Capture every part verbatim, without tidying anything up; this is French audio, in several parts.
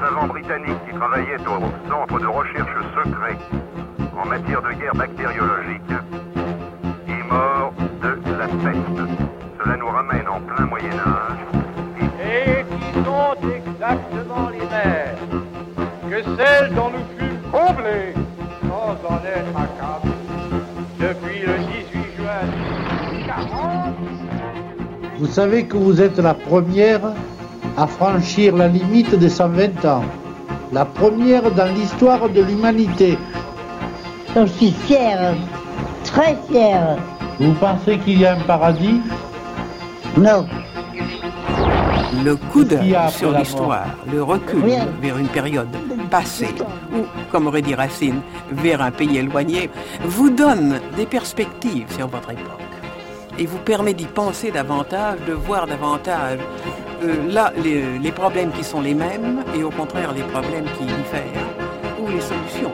savant britannique qui travaillait au centre de recherche secret en matière de guerre bactériologique est mort de la peste. Cela nous ramène en plein Moyen-Âge. Et qui sont exactement les mêmes que celles dont nous fûmes comblés sans en être accablés depuis le dix-huit juin mille neuf cent quarante. Vous savez que vous êtes la première à franchir la limite des cent vingt ans. La première dans l'histoire de l'humanité. Je suis fière, très fière. Vous pensez qu'il y a un paradis? Non. Le coup d'œil sur la l'histoire, le recul Rien. vers une période passée, ou, comme aurait dit Racine, vers un pays éloigné, vous donne des perspectives sur votre époque et vous permet d'y penser davantage, de voir davantage euh, là les, les problèmes qui sont les mêmes et au contraire les problèmes qui diffèrent ou les solutions.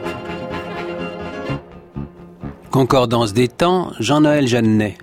Concordance des temps, Jean-Noël Jeannet.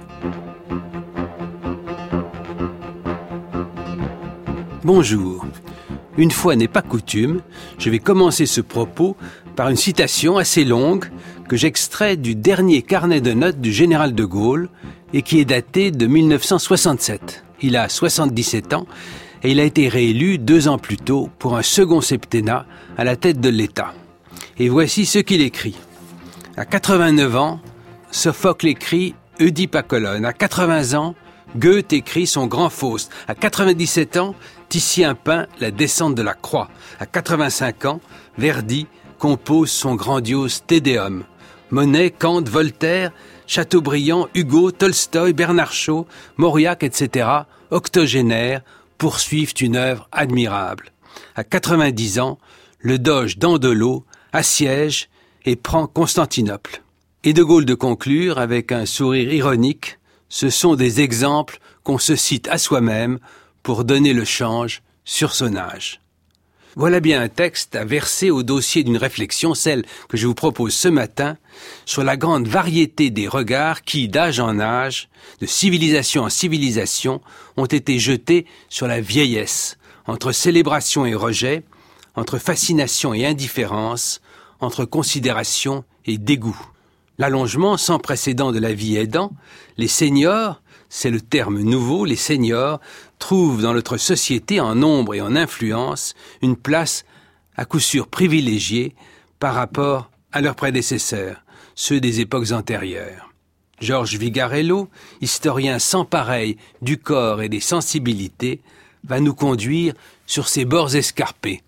Bonjour. Une fois n'est pas coutume, je vais commencer ce propos par une citation assez longue que j'extrais du dernier carnet de notes du général de Gaulle et qui est daté de mille neuf cent soixante-sept. Il a soixante-dix-sept ans et il a été réélu deux ans plus tôt pour un second septennat à la tête de l'État. Et voici ce qu'il écrit. À quatre-vingt-neuf ans, Sophocle écrit Oedipe à Colonne. À quatre-vingts ans, Goethe écrit son Grand Faust. À quatre-vingt-dix-sept ans, Titien peint La descente de la croix. À quatre-vingt-cinq ans, Verdi compose son grandiose Te Deum. Monet, Kant, Voltaire, Chateaubriand, Hugo, Tolstoï, Bernard Shaw, Mauriac, et cetera, octogénaires, poursuivent une œuvre admirable. À quatre-vingt-dix ans, le doge Dandolo assiège et prend Constantinople. Et de Gaulle de conclure avec un sourire ironique, ce sont des exemples qu'on se cite à soi-même pour donner le change sur son âge. Voilà bien un texte à verser au dossier d'une réflexion, celle que je vous propose ce matin, sur la grande variété des regards qui, d'âge en âge, de civilisation en civilisation, ont été jetés sur la vieillesse, entre célébration et rejet, entre fascination et indifférence, entre considération et dégoût. L'allongement sans précédent de la vie aidant, les seniors, c'est le terme nouveau, les seniors trouvent dans notre société en nombre et en influence une place à coup sûr privilégiée par rapport à leurs prédécesseurs, ceux des époques antérieures. Georges Vigarello, historien sans pareil du corps et des sensibilités, va nous conduire sur ces bords escarpés.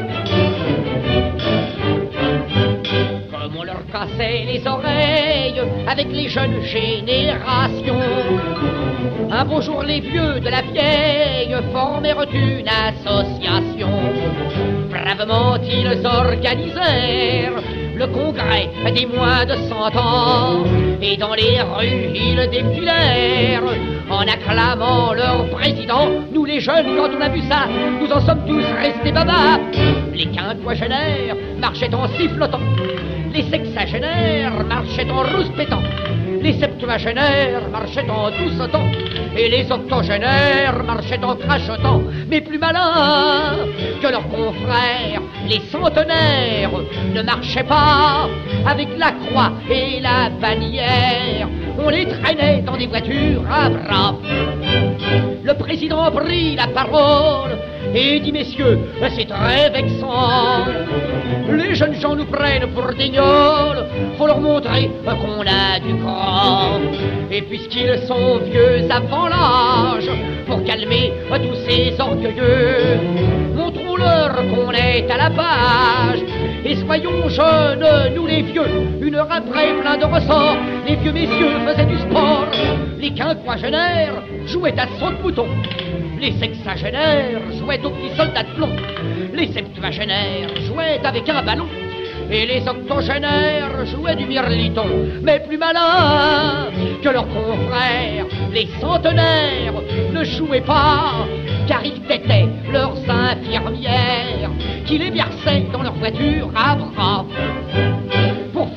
Comme on leur cassait les oreilles avec les jeunes générations. Un beau jour, les vieux de la vieille formèrent une association. Bravement, ils organisèrent le congrès des moins de cent ans. Et dans les rues, ils défilèrent en acclamant leur président. Nous les jeunes, quand on a vu ça, nous en sommes tous restés babas. Les quinquagénaires marchaient en sifflotant, les sexagénaires marchaient en rouspétant, les septuagénaires marchaient en doucetant, et les octogénaires marchaient en crachotant. Mais plus malins que leurs confrères, les centenaires ne marchaient pas avec la croix et la bannière. On les traînait dans des voitures à bras. Le président prit la parole et dit: messieurs, c'est très vexant. Les jeunes gens nous prennent pour des gnolls. Faut leur montrer qu'on a du cran. Et puisqu'ils sont vieux avant l'âge, pour calmer tous ces orgueilleux, montrons-leur qu'on est à la page. Et soyons jeunes, nous les vieux. Une heure après, plein de ressorts, les vieux messieurs faisaient du sport. Les quinquagénaires jouaient à saut de mouton. Les sexagénaires jouaient aux petits soldats de plomb. Les septuagénaires jouaient avec un ballon. Et les octogénaires jouaient du mirliton. Mais plus malins que leurs confrères, les centenaires ne jouaient pas, car ils têtaient leurs infirmières qui les versaient dans leur voiture à bras. Pour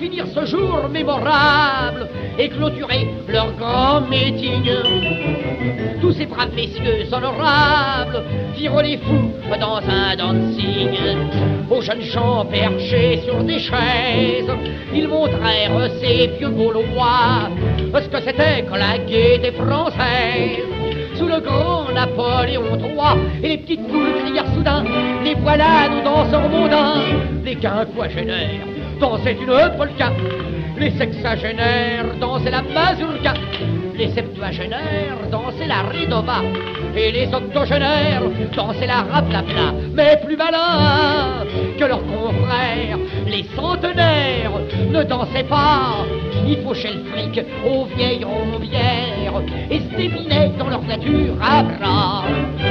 finir ce jour mémorable et clôturer leur grand meeting. Tous ces braves messieurs honorables firent les fous dans un dancing. Aux jeunes gens perchés sur des chaises, ils montrèrent ces vieux Gaulois ce que c'était que la gaieté française. Sous le grand Napoléon trois, et les petites poules crièrent soudain: les voilà, nous danseurs mondains. Les quinquagénaires dansaient une polka, les sexagénaires dansaient la mazurka, les septuagénaires dansaient la ridova, et les octogénaires dansaient la rablabla. Mais plus malins que leurs confrères, les centenaires ne dansaient pas. Ils fauchaient le fric aux vieilles rombières et se déminaient dans leur nature à bras.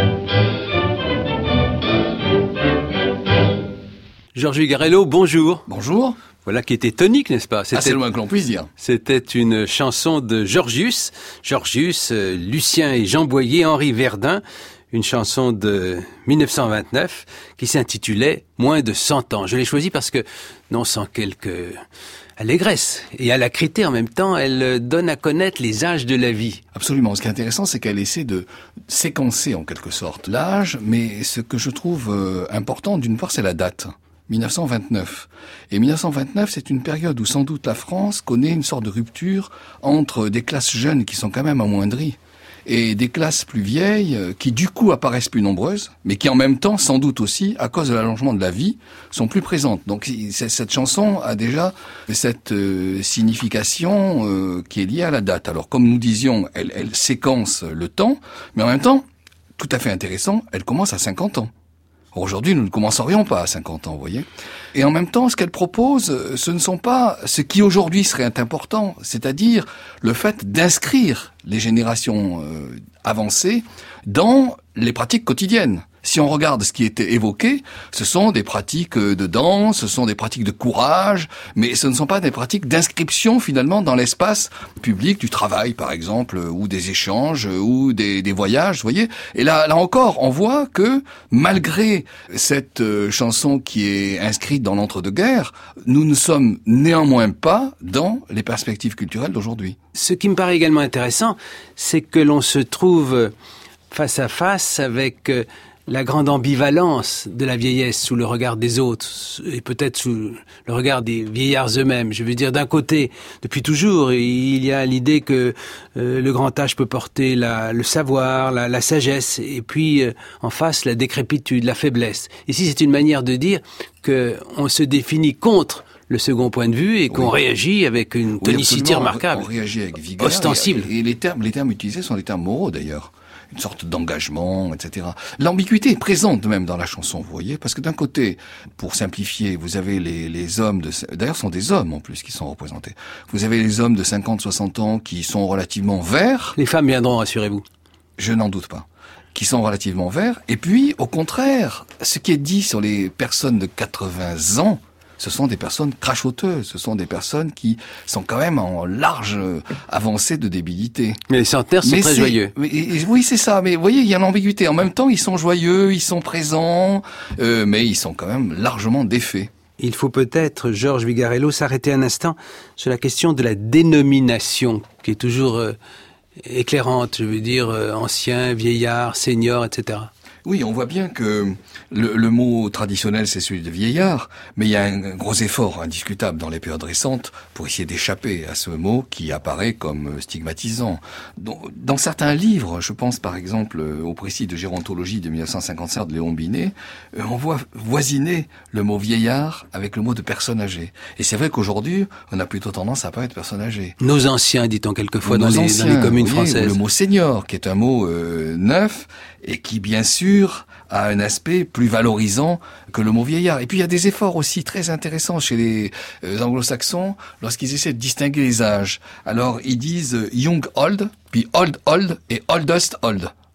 Georges Vigarello, bonjour. Bonjour. Voilà qui était tonique, n'est-ce pas? C'était, assez loin que l'on puisse dire. C'était une chanson de Georgius, Georgius, euh, Lucien et Jean Boyer, Henri Verdun, une chanson de dix-neuf cent vingt-neuf qui s'intitulait « Moins de cent ans ». Je l'ai choisie parce que, non sans quelques allégresse et alacrité en même temps, elle donne à connaître les âges de la vie. Absolument. Ce qui est intéressant, c'est qu'elle essaie de séquencer en quelque sorte l'âge, mais ce que je trouve euh, important, d'une part, c'est la date. dix-neuf cent vingt-neuf. Et dix-neuf cent vingt-neuf, c'est une période où sans doute la France connaît une sorte de rupture entre des classes jeunes qui sont quand même amoindries et des classes plus vieilles qui du coup apparaissent plus nombreuses, mais qui en même temps, sans doute aussi, à cause de l'allongement de la vie, sont plus présentes. Donc cette chanson a déjà cette euh, signification euh, qui est liée à la date. Alors comme nous disions, elle, elle séquence le temps, mais en même temps, tout à fait intéressant, elle commence à cinquante ans. Aujourd'hui, nous ne commencerions pas à cinquante ans, vous voyez. Et en même temps, ce qu'elle propose, ce ne sont pas ce qui aujourd'hui serait important, c'est-à-dire le fait d'inscrire les générations euh, avancées dans les pratiques quotidiennes. Si on regarde ce qui était évoqué, ce sont des pratiques de danse, ce sont des pratiques de courage, mais ce ne sont pas des pratiques d'inscription finalement dans l'espace public du travail, par exemple, ou des échanges, ou des, des voyages, vous voyez. Et là, là encore, on voit que malgré cette chanson qui est inscrite dans l'entre-deux-guerres, nous ne sommes néanmoins pas dans les perspectives culturelles d'aujourd'hui. Ce qui me paraît également intéressant, c'est que l'on se trouve face à face avec la grande ambivalence de la vieillesse sous le regard des autres et peut-être sous le regard des vieillards eux-mêmes. Je veux dire, d'un côté, depuis toujours, il y a l'idée que euh, le grand âge peut porter la, le savoir, la, la sagesse, et puis euh, en face, la décrépitude, la faiblesse. Ici, c'est une manière de dire qu'on se définit contre le second point de vue et qu'on oui. réagit avec une tonicité oui, remarquable. On réagit avec vigueur. Ostensible. Et, et les termes, les termes utilisés sont des termes moraux d'ailleurs. Une sorte d'engagement, et cetera. L'ambiguïté est présente même dans la chanson, vous voyez, parce que d'un côté, pour simplifier, vous avez les, les hommes de, d'ailleurs, ce sont des hommes en plus qui sont représentés. Vous avez les hommes de cinquante, soixante ans qui sont relativement verts. Les femmes viendront, rassurez-vous. Je n'en doute pas. Qui sont relativement verts. Et puis, au contraire, ce qui est dit sur les personnes de quatre-vingts ans, ce sont des personnes crachoteuses, ce sont des personnes qui sont quand même en large avancée de débilité. Mais les centenaires sont mais très joyeux. Mais, oui, c'est ça. Mais vous voyez, il y a l'ambiguïté. En même temps, ils sont joyeux, ils sont présents, euh, mais ils sont quand même largement défaits. Il faut peut-être, Georges Vigarello, s'arrêter un instant sur la question de la dénomination, qui est toujours euh, éclairante. Je veux dire, euh, ancien, vieillard, senior, et cetera. Oui, on voit bien que le, le mot traditionnel, c'est celui de vieillard, mais il y a un gros effort indiscutable dans les périodes récentes pour essayer d'échapper à ce mot qui apparaît comme stigmatisant. Dans, dans certains livres, je pense par exemple au précis de gérontologie de dix-neuf cent cinquante-sept de Léon Binet, on voit voisiner le mot vieillard avec le mot de personne âgée. Et c'est vrai qu'aujourd'hui, on a plutôt tendance à parler de personne âgée. Nos anciens, dit-on quelquefois dans les, anciens, dans les communes oui, françaises. Le mot senior, qui est un mot euh, neuf et qui, bien sûr, a un aspect plus valorisant que le mot vieillard. Et puis il y a des efforts aussi très intéressants chez les euh, anglo-saxons lorsqu'ils essaient de distinguer les âges. Alors ils disent euh, young old, puis old old et oldest old. Vous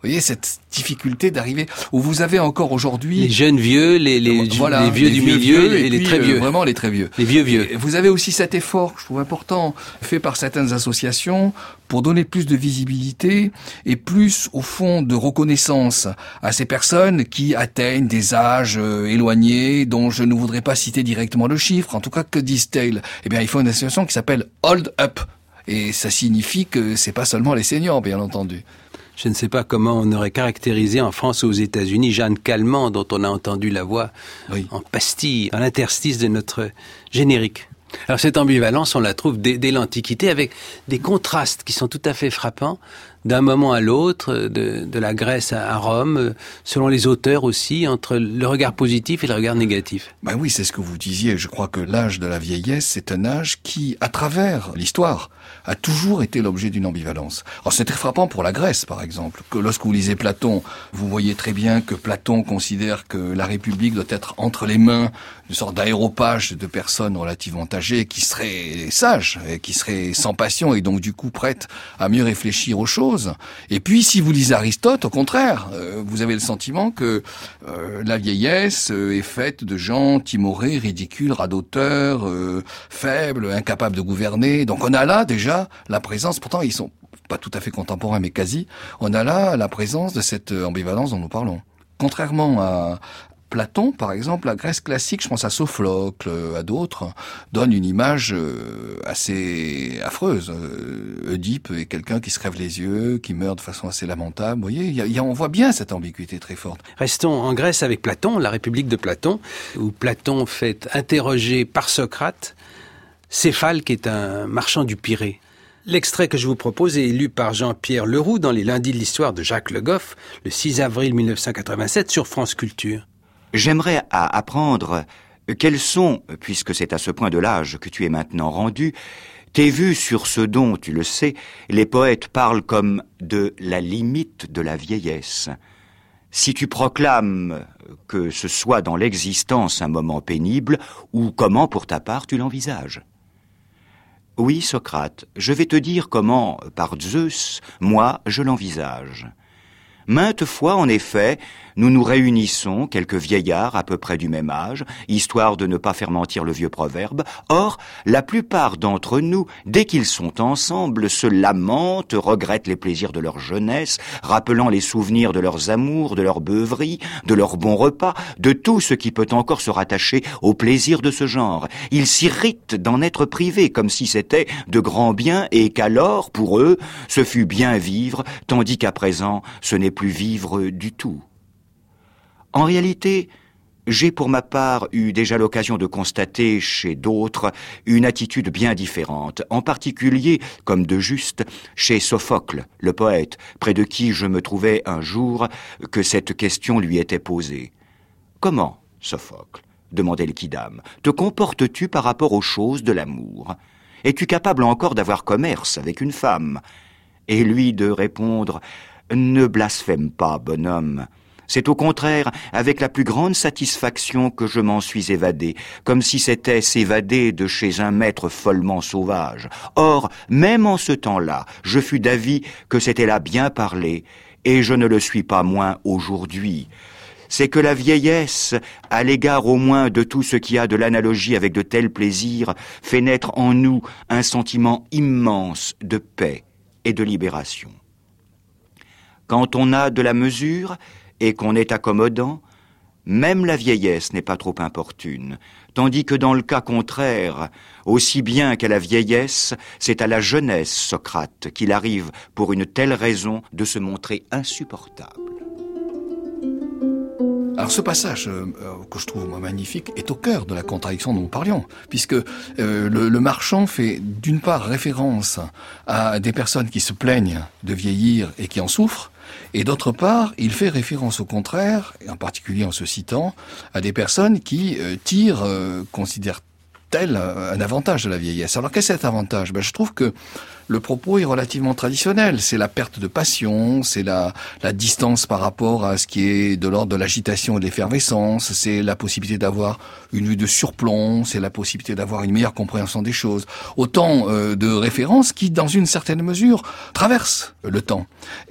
Vous voyez, cette difficulté d'arriver où vous avez encore aujourd'hui... Les jeunes vieux, les, les, voilà, les vieux les du vieux milieu vieux, et, et les puis, très vieux. Euh, vraiment les très vieux. Les vieux vieux. Et vous avez aussi cet effort, que je trouve important, fait par certaines associations pour donner plus de visibilité et plus, au fond, de reconnaissance à ces personnes qui atteignent des âges euh, éloignés, dont je ne voudrais pas citer directement le chiffre. En tout cas, que disent-elles ? Eh bien, il faut une association qui s'appelle Hold Up. Et ça signifie que c'est pas seulement les seniors, bien entendu. Je ne sais pas comment on aurait caractérisé en France ou aux États-Unis Jeanne Calment, dont on a entendu la voix oui. en pastille, dans l'interstice de notre générique. Alors cette ambivalence, on la trouve dès, dès l'Antiquité avec des contrastes qui sont tout à fait frappants d'un moment à l'autre, de, de la Grèce à Rome, selon les auteurs aussi, entre le regard positif et le regard négatif. Ben oui, c'est ce que vous disiez. Je crois que l'âge de la vieillesse, c'est un âge qui, à travers l'histoire, a toujours été l'objet d'une ambivalence. Alors c'est très frappant pour la Grèce, par exemple, que lorsque vous lisez Platon, vous voyez très bien que Platon considère que la République doit être entre les mains d'une sorte d'aéropage de personnes relativement âgées qui seraient sages, et qui seraient sans passion et donc du coup prêtes à mieux réfléchir aux choses. Et puis si vous lisez Aristote, au contraire, euh, vous avez le sentiment que euh, la vieillesse euh, est faite de gens timorés, ridicules, radoteurs, euh, faibles, incapables de gouverner. Donc on a là déjà la présence, pourtant ils sont pas tout à fait contemporains mais quasi, on a là la présence de cette ambivalence dont nous parlons. Contrairement à Platon, par exemple, la Grèce classique, je pense à Sophocle, à d'autres, donne une image assez affreuse. Oedipe est quelqu'un qui se crève les yeux, qui meurt de façon assez lamentable. Vous voyez, y a, y a, on voit bien cette ambiguïté très forte. Restons en Grèce avec Platon, la République de Platon, où Platon fait interroger par Socrate Céphale, qui est un marchand du Pirée. L'extrait que je vous propose est lu par Jean-Pierre Leroux dans les Lundis de l'Histoire de Jacques Le Goff, le six avril mille neuf cent quatre-vingt-sept, sur France Culture. J'aimerais à apprendre quels sont, puisque c'est à ce point de l'âge que tu es maintenant rendu, tes vues sur ce dont, tu le sais, les poètes parlent comme de la limite de la vieillesse. Si tu proclames que ce soit dans l'existence un moment pénible, ou comment, pour ta part, tu l'envisages ? Oui, Socrate, je vais te dire comment, par Zeus, moi, je l'envisage. Maintes fois, en effet, nous nous réunissons, quelques vieillards à peu près du même âge, histoire de ne pas faire mentir le vieux proverbe. Or, la plupart d'entre nous, dès qu'ils sont ensemble, se lamentent, regrettent les plaisirs de leur jeunesse, rappelant les souvenirs de leurs amours, de leurs beuveries, de leurs bons repas, de tout ce qui peut encore se rattacher aux plaisirs de ce genre. Ils s'irritent d'en être privés, comme si c'était de grands biens et qu'alors, pour eux, ce fut bien vivre, tandis qu'à présent, ce n'est plus vivre du tout. En réalité, j'ai pour ma part eu déjà l'occasion de constater chez d'autres une attitude bien différente, en particulier, comme de juste, chez Sophocle, le poète, près de qui je me trouvais un jour que cette question lui était posée. « Comment, Sophocle, demandait le quidam, te comportes-tu par rapport aux choses de l'amour ? Es-tu capable encore d'avoir commerce avec une femme ?» Et lui de répondre « Ne blasphème pas, bonhomme. C'est au contraire avec la plus grande satisfaction que je m'en suis évadé, comme si c'était s'évader de chez un maître follement sauvage. Or, même en ce temps-là, je fus d'avis que c'était là bien parlé, et je ne le suis pas moins aujourd'hui. C'est que la vieillesse, à l'égard au moins de tout ce qui a de l'analogie avec de tels plaisirs, fait naître en nous un sentiment immense de paix et de libération. Quand on a de la mesure et qu'on est accommodant, même la vieillesse n'est pas trop importune, tandis que dans le cas contraire, aussi bien qu'à la vieillesse, c'est à la jeunesse, Socrate, qu'il arrive, pour une telle raison, de se montrer insupportable. Alors ce passage, euh, que je trouve moi, magnifique, est au cœur de la contradiction dont nous parlions, puisque euh, le, le marchand fait d'une part référence à des personnes qui se plaignent de vieillir et qui en souffrent, et d'autre part, il fait référence au contraire, et en particulier en se citant, à des personnes qui euh, tirent, euh, considèrent tel un avantage de la vieillesse. Alors qu'est-ce que cet avantage ? Ben, je trouve que le propos est relativement traditionnel. C'est la perte de passion, c'est la, la distance par rapport à ce qui est de l'ordre de l'agitation et de l'effervescence, c'est la possibilité d'avoir une vue de surplomb, c'est la possibilité d'avoir une meilleure compréhension des choses. Autant euh, de références qui, dans une certaine mesure, traversent le temps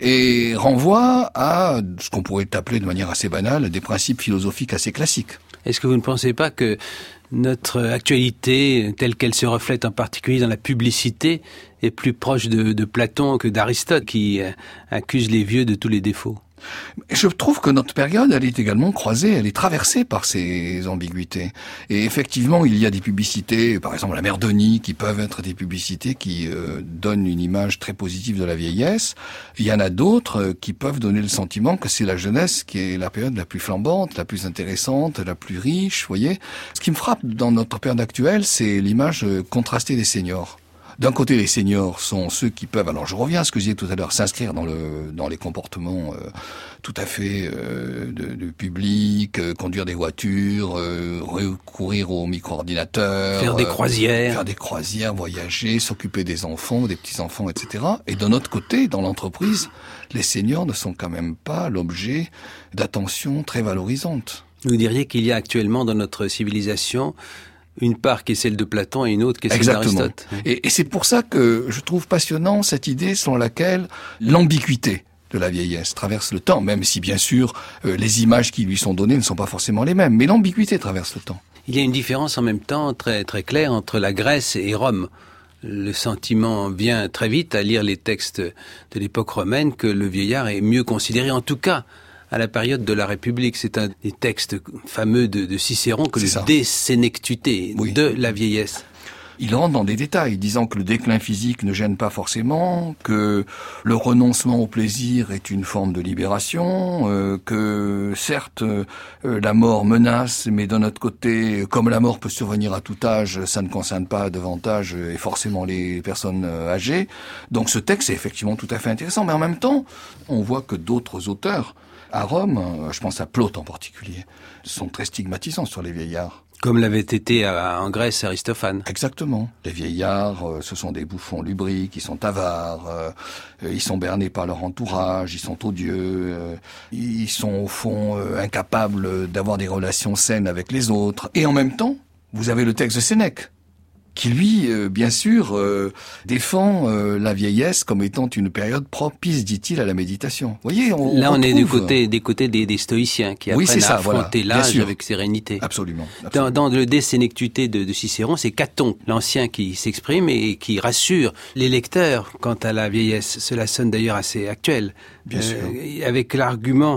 et renvoient à ce qu'on pourrait appeler de manière assez banale des principes philosophiques assez classiques. Est-ce que vous ne pensez pas que notre actualité, telle qu'elle se reflète en particulier dans la publicité, est plus proche de, de Platon que d'Aristote, qui euh, accuse les vieux de tous les défauts? Je trouve que notre période, elle est également croisée, elle est traversée par ces ambiguïtés. Et effectivement, il y a des publicités, par exemple la mère Denis, qui peuvent être des publicités qui euh, donnent une image très positive de la vieillesse. Il y en a d'autres euh, qui peuvent donner le sentiment que c'est la jeunesse qui est la période la plus flambante, la plus intéressante, la plus riche, vous voyez. Ce qui me frappe dans notre période actuelle, c'est l'image euh, contrastée des seniors. D'un côté, les seniors sont ceux qui peuvent, alors je reviens à ce que je disais tout à l'heure, s'inscrire dans le dans les comportements euh, tout à fait euh, de, de public, euh, conduire des voitures, euh, recourir aux micro-ordinateurs, faire des euh, croisières, faire des croisières, voyager, s'occuper des enfants, des petits-enfants, et cetera. Et d'un autre côté, dans l'entreprise, les seniors ne sont quand même pas l'objet d'attention très valorisante. Vous diriez qu'il y a actuellement dans notre civilisation une part qui est celle de Platon et une autre qui est celle d'Aristote. Et, et c'est pour ça que je trouve passionnant cette idée selon laquelle l'ambiguïté de la vieillesse traverse le temps, même si bien sûr euh, les images qui lui sont données ne sont pas forcément les mêmes, mais l'ambiguïté traverse le temps. Il y a une différence en même temps très très claire entre la Grèce et Rome. Le sentiment vient très vite à lire les textes de l'époque romaine que le vieillard est mieux considéré, en tout cas à la période de la République. C'est un des textes fameux de, de Cicéron que le désénectuté oui. de la vieillesse. Il rentre dans des détails, disant que le déclin physique ne gêne pas forcément, que le renoncement au plaisir est une forme de libération, euh, que certes euh, la mort menace, mais d'un autre côté, comme la mort peut survenir à tout âge, ça ne concerne pas davantage et forcément les personnes âgées. Donc ce texte est effectivement tout à fait intéressant, mais en même temps, on voit que d'autres auteurs à Rome, je pense à Plaute en particulier, sont très stigmatisants sur les vieillards. Comme l'avait été en Grèce Aristophane. Exactement. Les vieillards, ce sont des bouffons lubriques, ils sont avares, ils sont bernés par leur entourage, ils sont odieux, ils sont au fond incapables d'avoir des relations saines avec les autres. Et en même temps, vous avez le texte de Sénèque, qui lui, euh, bien sûr, euh, défend euh, la vieillesse comme étant une période propice, dit-il, à la méditation. Vous voyez, on, là, on, on est du côté des côtés des, des stoïciens qui oui, apprennent ça, à affronter voilà, l'âge avec sérénité. Absolument. absolument. Dans, dans le De Sénectute de, de Cicéron, c'est Caton, l'ancien, qui s'exprime et qui rassure les lecteurs quant à la vieillesse. Cela sonne d'ailleurs assez actuel. Bien sûr. Avec l'argument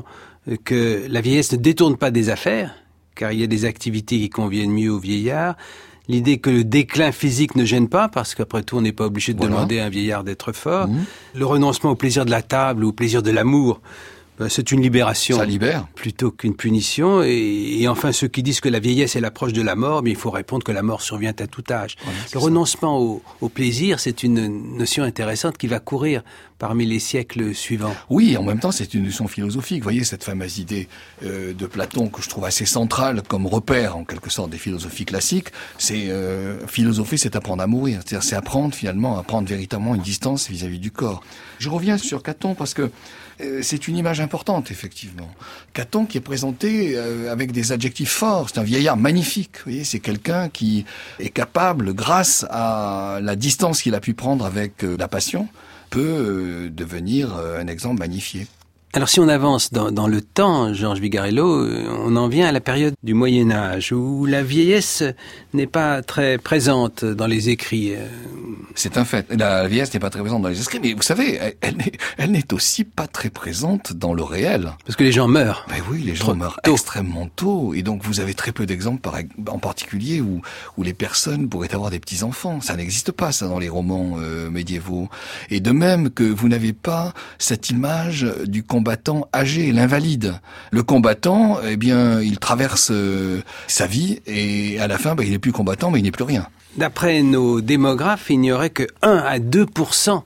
que la vieillesse ne détourne pas des affaires, car il y a des activités qui conviennent mieux aux vieillards. L'idée que le déclin physique ne gêne pas, parce qu'après tout, on n'est pas obligé de voilà. demander à un vieillard d'être fort. Mmh. Le renoncement au plaisir de la table ou au plaisir de l'amour, ben, c'est une libération. Ça libère. Plutôt qu'une punition. Et, et enfin, ceux qui disent que la vieillesse est l'approche de la mort, mais il faut répondre que la mort survient à tout âge. Voilà, le renoncement au, au plaisir, c'est une notion intéressante qui va courir parmi les siècles suivants. Oui, en même temps, c'est une notion philosophique. Vous voyez, cette fameuse idée euh, de Platon que je trouve assez centrale comme repère, en quelque sorte, des philosophies classiques, c'est euh, philosopher, c'est apprendre à mourir. C'est-à-dire, c'est apprendre finalement à prendre véritablement une distance vis-à-vis du corps. Je reviens sur Caton parce que euh, c'est une image importante, effectivement. Caton qui est présenté euh, avec des adjectifs forts. C'est un vieillard magnifique. Vous voyez, c'est quelqu'un qui est capable, grâce à la distance qu'il a pu prendre avec euh, la passion, peut euh, devenir euh, un exemple magnifié. Alors si on avance dans, dans le temps, Georges Vigarello, on en vient à la période du Moyen-Âge, où la vieillesse n'est pas très présente dans les écrits. C'est un fait. La vieillesse n'est pas très présente dans les écrits, mais vous savez, elle n'est, elle n'est aussi pas très présente dans le réel. Parce que les gens meurent. Ben oui, les gens Trop meurent tôt. extrêmement tôt, et donc vous avez très peu d'exemples, par, en particulier, où, où les personnes pourraient avoir des petits-enfants. Ça n'existe pas, ça, dans les romans euh, médiévaux. Et de même que vous n'avez pas cette image du combattant âgé, l'invalide. Le combattant, eh bien, il traverse euh, sa vie et à la fin, ben, il n'est plus combattant, mais il n'est plus rien. D'après nos démographes, il n'y aurait que un à deux pour cent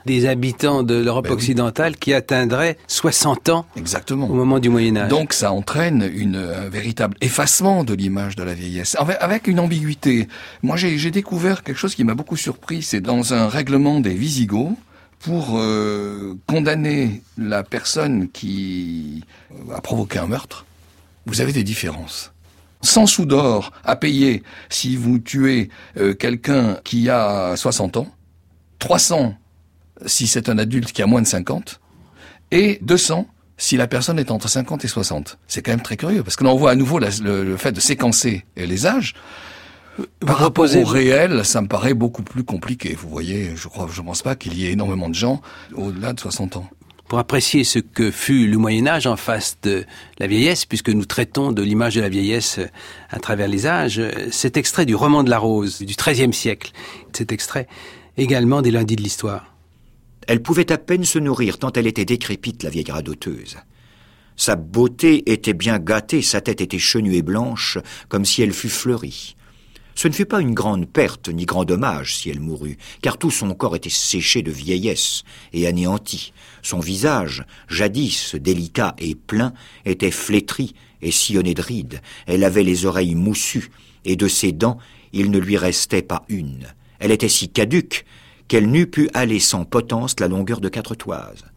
des habitants de l'Europe ben occidentale oui. qui atteindraient soixante ans. Exactement. Au moment du Moyen-Âge. Donc ça entraîne une, un véritable effacement de l'image de la vieillesse, avec, avec une ambiguïté. Moi j'ai, j'ai découvert quelque chose qui m'a beaucoup surpris, c'est dans un règlement des Visigoths, pour euh, condamner la personne qui a provoqué un meurtre, vous avez des différences. cent sous d'or à payer si vous tuez euh, quelqu'un qui a soixante ans, trois cents si c'est un adulte qui a moins de cinquante, et deux cents si la personne est entre cinquante et soixante. C'est quand même très curieux, parce que là on voit à nouveau la, le, le fait de séquencer les âges. Par rapport au réel, ça me paraît beaucoup plus compliqué. Vous voyez, je crois, je pense pas qu'il y ait énormément de gens au-delà de soixante ans. Pour apprécier ce que fut le Moyen-Âge en face de la vieillesse, puisque nous traitons de l'image de la vieillesse à travers les âges, cet extrait du roman de la Rose du treizième siècle, cet extrait également des Lundis de l'Histoire. Elle pouvait à peine se nourrir tant elle était décrépite, la vieille radoteuse. Sa beauté était bien gâtée, sa tête était chenue et blanche, comme si elle fût fleurie. Ce ne fut pas une grande perte ni grand dommage si elle mourut, car tout son corps était séché de vieillesse et anéanti. Son visage, jadis délicat et plein, était flétri et sillonné de rides. Elle avait les oreilles moussues, et de ses dents, il ne lui restait pas une. Elle était si caduque qu'elle n'eût pu aller sans potence la longueur de quatre toises.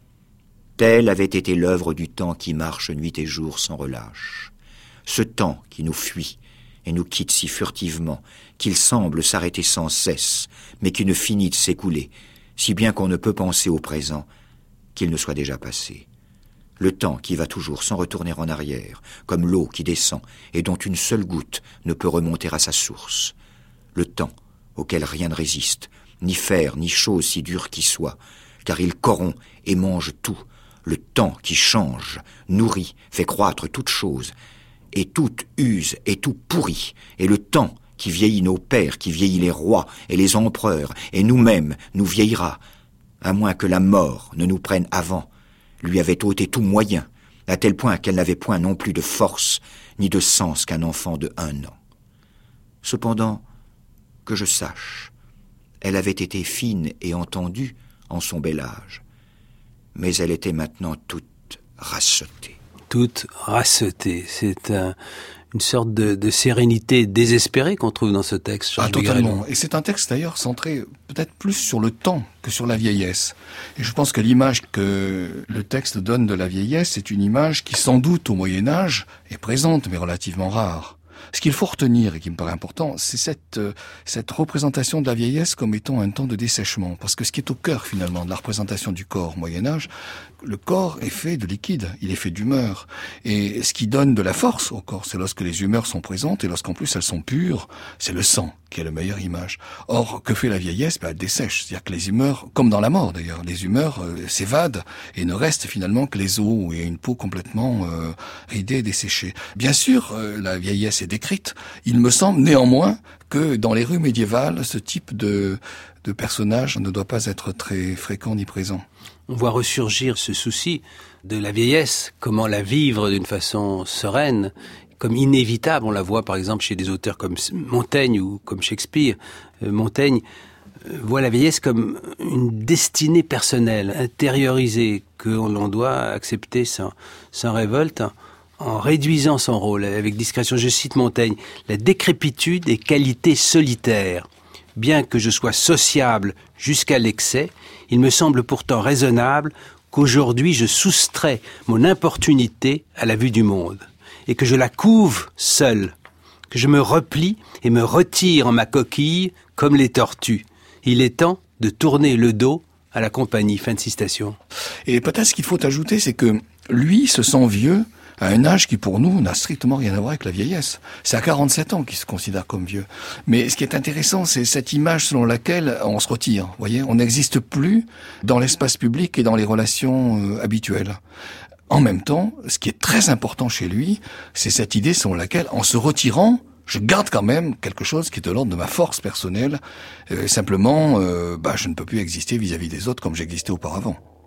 Telle avait été l'œuvre du temps qui marche nuit et jour sans relâche. Ce temps qui nous fuit, et nous quitte si furtivement, qu'il semble s'arrêter sans cesse, mais qui ne finit de s'écouler, si bien qu'on ne peut penser au présent qu'il ne soit déjà passé. Le temps qui va toujours sans retourner en arrière, comme l'eau qui descend et dont une seule goutte ne peut remonter à sa source. Le temps auquel rien ne résiste, ni fer, ni chose si dure qui soit, car il corrompt et mange tout. Le temps qui change, nourrit, fait croître toute chose, et tout use et tout pourrit, et le temps qui vieillit nos pères, qui vieillit les rois et les empereurs, et nous-mêmes nous vieillira, à moins que la mort ne nous prenne avant, lui avait ôté tout moyen, à tel point qu'elle n'avait point non plus de force ni de sens qu'un enfant de un an. Cependant, que je sache, elle avait été fine et entendue en son bel âge, mais elle était maintenant toute rassotée. Toute rassotée, c'est un, une sorte de, de sérénité désespérée qu'on trouve dans ce texte. Ah, totalement. Et c'est un texte d'ailleurs centré peut-être plus sur le temps que sur la vieillesse. Et je pense que l'image que le texte donne de la vieillesse, c'est une image qui sans doute au Moyen-Âge est présente mais relativement rare. Ce qu'il faut retenir et qui me paraît important, c'est cette, euh, cette représentation de la vieillesse comme étant un temps de dessèchement. Parce que ce qui est au cœur finalement de la représentation du corps au Moyen-Âge, le corps est fait de liquide, il est fait d'humeur. Et ce qui donne de la force au corps, c'est lorsque les humeurs sont présentes et lorsqu'en plus elles sont pures, c'est le sang qui est la meilleure image. Or, que fait la vieillesse? Ben, elle dessèche. C'est-à-dire que les humeurs, comme dans la mort d'ailleurs, les humeurs euh, s'évadent et ne restent finalement que les os et une peau complètement euh, ridée et desséchée. Bien sûr, euh, la vieillesse est décrite. Il me semble néanmoins que dans les rues médiévales, ce type de, de personnage ne doit pas être très fréquent ni présent. On voit ressurgir ce souci de la vieillesse, comment la vivre d'une façon sereine, comme inévitable. On la voit par exemple chez des auteurs comme Montaigne ou comme Shakespeare. Euh, Montaigne euh, voit la vieillesse comme une destinée personnelle, intériorisée, que l'on doit accepter sans, sans révolte, en réduisant son rôle avec discrétion. Je cite Montaigne, « La décrépitude est qualité solitaire. Bien que je sois sociable jusqu'à l'excès, il me semble pourtant raisonnable qu'aujourd'hui je soustrais mon importunité à la vue du monde, et que je la couve seul, que je me replie et me retire en ma coquille comme les tortues. Il est temps de tourner le dos à la compagnie. » Fin de citation. Et peut-être ce qu'il faut ajouter, c'est que lui se sent vieux à un âge qui pour nous n'a strictement rien à voir avec la vieillesse. C'est à quarante-sept ans qu'il se considère comme vieux. Mais ce qui est intéressant, c'est cette image selon laquelle on se retire. Vous voyez, on n'existe plus dans l'espace public et dans les relations euh, habituelles. En même temps, ce qui est très important chez lui, c'est cette idée selon laquelle, en se retirant, je garde quand même quelque chose qui est de l'ordre de ma force personnelle. Euh, simplement, euh, bah, je ne peux plus exister vis-à-vis des autres comme j'existais auparavant.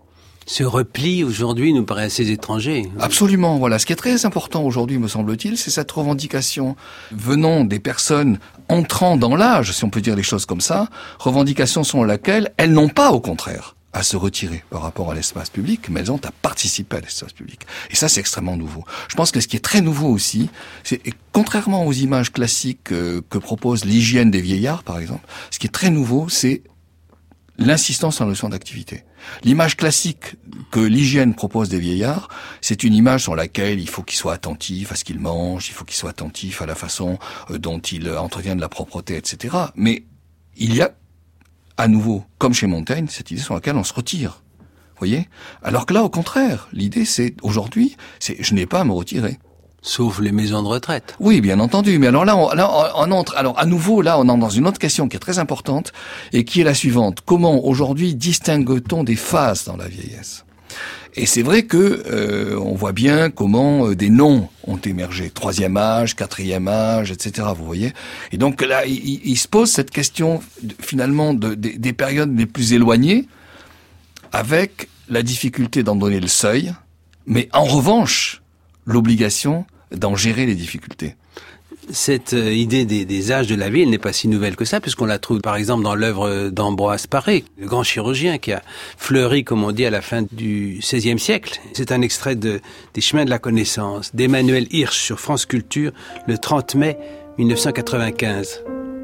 Ce repli, aujourd'hui, nous paraît assez étranger. Absolument, voilà. Ce qui est très important aujourd'hui, me semble-t-il, c'est cette revendication venant des personnes entrant dans l'âge, si on peut dire les choses comme ça, revendication selon laquelle elles n'ont pas, au contraire, à se retirer par rapport à l'espace public, mais elles ont à participer à l'espace public. Et ça, c'est extrêmement nouveau. Je pense que ce qui est très nouveau aussi, c'est, contrairement aux images classiques euh, que propose l'hygiène des vieillards, par exemple, ce qui est très nouveau, c'est l'insistance sur la notion d'activité. L'image classique que l'hygiène propose des vieillards, c'est une image sur laquelle il faut qu'ils soient attentifs à ce qu'ils mangent, il faut qu'ils soient attentifs à la façon dont ils entretiennent la propreté, et cetera. Mais il y a, à nouveau, comme chez Montaigne, cette idée sur laquelle on se retire. Vous voyez ? Alors que là, au contraire, l'idée, c'est, aujourd'hui, c'est, je n'ai pas à me retirer. Sauf les maisons de retraite. Oui, bien entendu. Mais alors là, on, là, on entre. Alors, à nouveau, là, on entre dans une autre question qui est très importante et qui est la suivante. Comment, aujourd'hui, distingue-t-on des phases dans la vieillesse ? Et c'est vrai que euh, on voit bien comment euh, des noms ont émergé. Troisième âge, quatrième âge, et cetera. Vous voyez. Et donc là, il, il se pose cette question, finalement, de, de, des périodes les plus éloignées, avec la difficulté d'en donner le seuil, mais en revanche, l'obligation d'en gérer les difficultés. Cette euh, idée des, des âges de la vie, elle n'est pas si nouvelle que ça, puisqu'on la trouve par exemple dans l'œuvre d'Ambroise Paré, le grand chirurgien qui a fleuri, comme on dit, à la fin du seizième siècle. C'est un extrait de, des Chemins de la connaissance, d'Emmanuel Hirsch sur France Culture, le trente mai mille neuf cent quatre-vingt-quinze.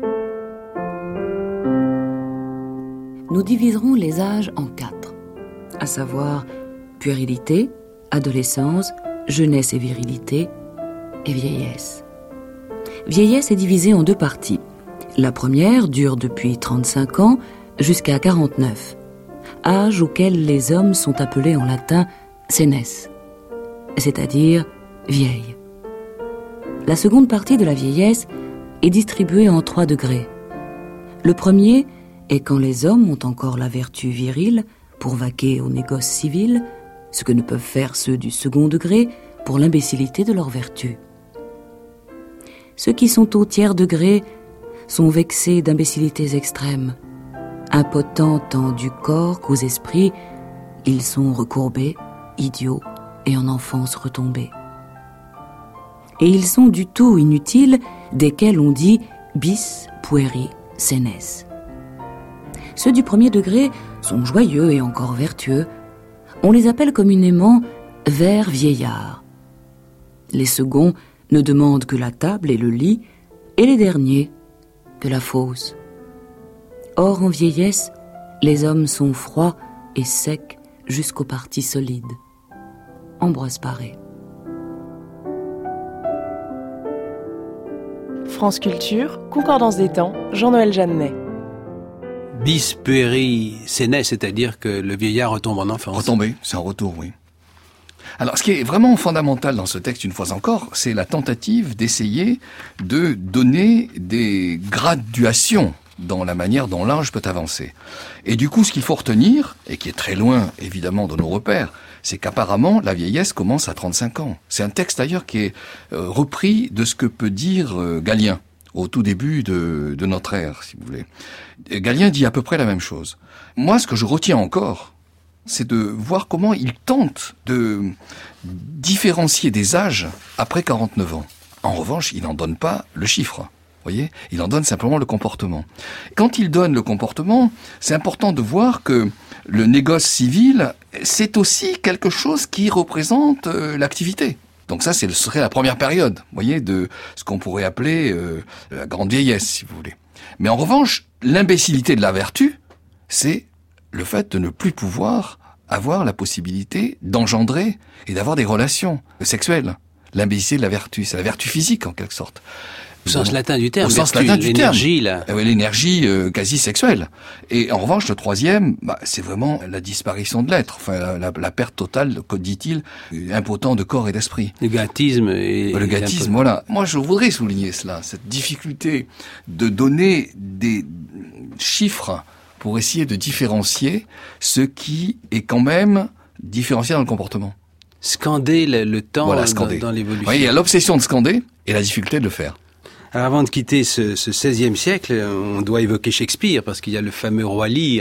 Nous diviserons les âges en quatre, à savoir puérilité, adolescence, jeunesse et virilité, et vieillesse. Vieillesse est divisée en deux parties. La première dure depuis trente-cinq ans jusqu'à quarante-neuf, âge auquel les hommes sont appelés en latin sénès, c'est-à-dire vieille. La seconde partie de la vieillesse est distribuée en trois degrés. Le premier est quand les hommes ont encore la vertu virile pour vaquer aux négoces civils, ce que ne peuvent faire ceux du second degré pour l'imbécilité de leur vertu. Ceux qui sont au tiers degré sont vexés d'imbécilités extrêmes. Impotents tant du corps qu'aux esprits, ils sont recourbés, idiots et en enfance retombés. Et ils sont du tout inutiles, desquels on dit bis pueri senes. Ceux du premier degré sont joyeux et encore vertueux. On les appelle communément vers vieillards. Les seconds ne demandent que la table et le lit, et les derniers que la fosse. Or, en vieillesse, les hommes sont froids et secs jusqu'aux parties solides. Ambroise Paré. France Culture, Concordance des temps, Jean-Noël Jeannet. Bis pueri senes, c'est-à-dire que le vieillard retombe en enfance. Retomber, c'est un retour, oui. Alors, ce qui est vraiment fondamental dans ce texte, une fois encore, c'est la tentative d'essayer de donner des graduations dans la manière dont l'âge peut avancer. Et du coup, ce qu'il faut retenir, et qui est très loin, évidemment, de nos repères, c'est qu'apparemment, la vieillesse commence à trente-cinq ans. C'est un texte, d'ailleurs, qui est euh, repris de ce que peut dire euh, Galien, au tout début de, de notre ère, si vous voulez. Galien dit à peu près la même chose. Moi, ce que je retiens encore, c'est de voir comment il tente de différencier des âges après quarante-neuf ans. En revanche, il n'en donne pas le chiffre. Voyez, il en donne simplement le comportement. Quand il donne le comportement, c'est important de voir que le négoce civil, c'est aussi quelque chose qui représente euh, l'activité. Donc ça, ce serait la première période, voyez, de ce qu'on pourrait appeler euh, la grande vieillesse, si vous voulez. Mais en revanche, l'imbécilité de la vertu, c'est le fait de ne plus pouvoir avoir la possibilité d'engendrer et d'avoir des relations sexuelles. L'imbécilité de la vertu, c'est la vertu physique en quelque sorte. Au sens bon, latin du terme. Au sens latin du l'énergie, terme. Là. L'énergie euh, quasi sexuelle. Et en revanche, le troisième, bah, c'est vraiment la disparition de l'être. Enfin, la, la, la perte totale, dit-il, impotent de corps et d'esprit. Le gâtisme. Et le gâtisme, voilà. Moi, je voudrais souligner cela, cette difficulté de donner des chiffres pour essayer de différencier ce qui est quand même différencié dans le comportement. Scander le, le temps voilà, scander. Dans, dans l'évolution. Oui, il y a l'obsession de scander et la difficulté de le faire. Alors avant de quitter ce, ce seizième siècle, on doit évoquer Shakespeare, parce qu'il y a le fameux roi Lear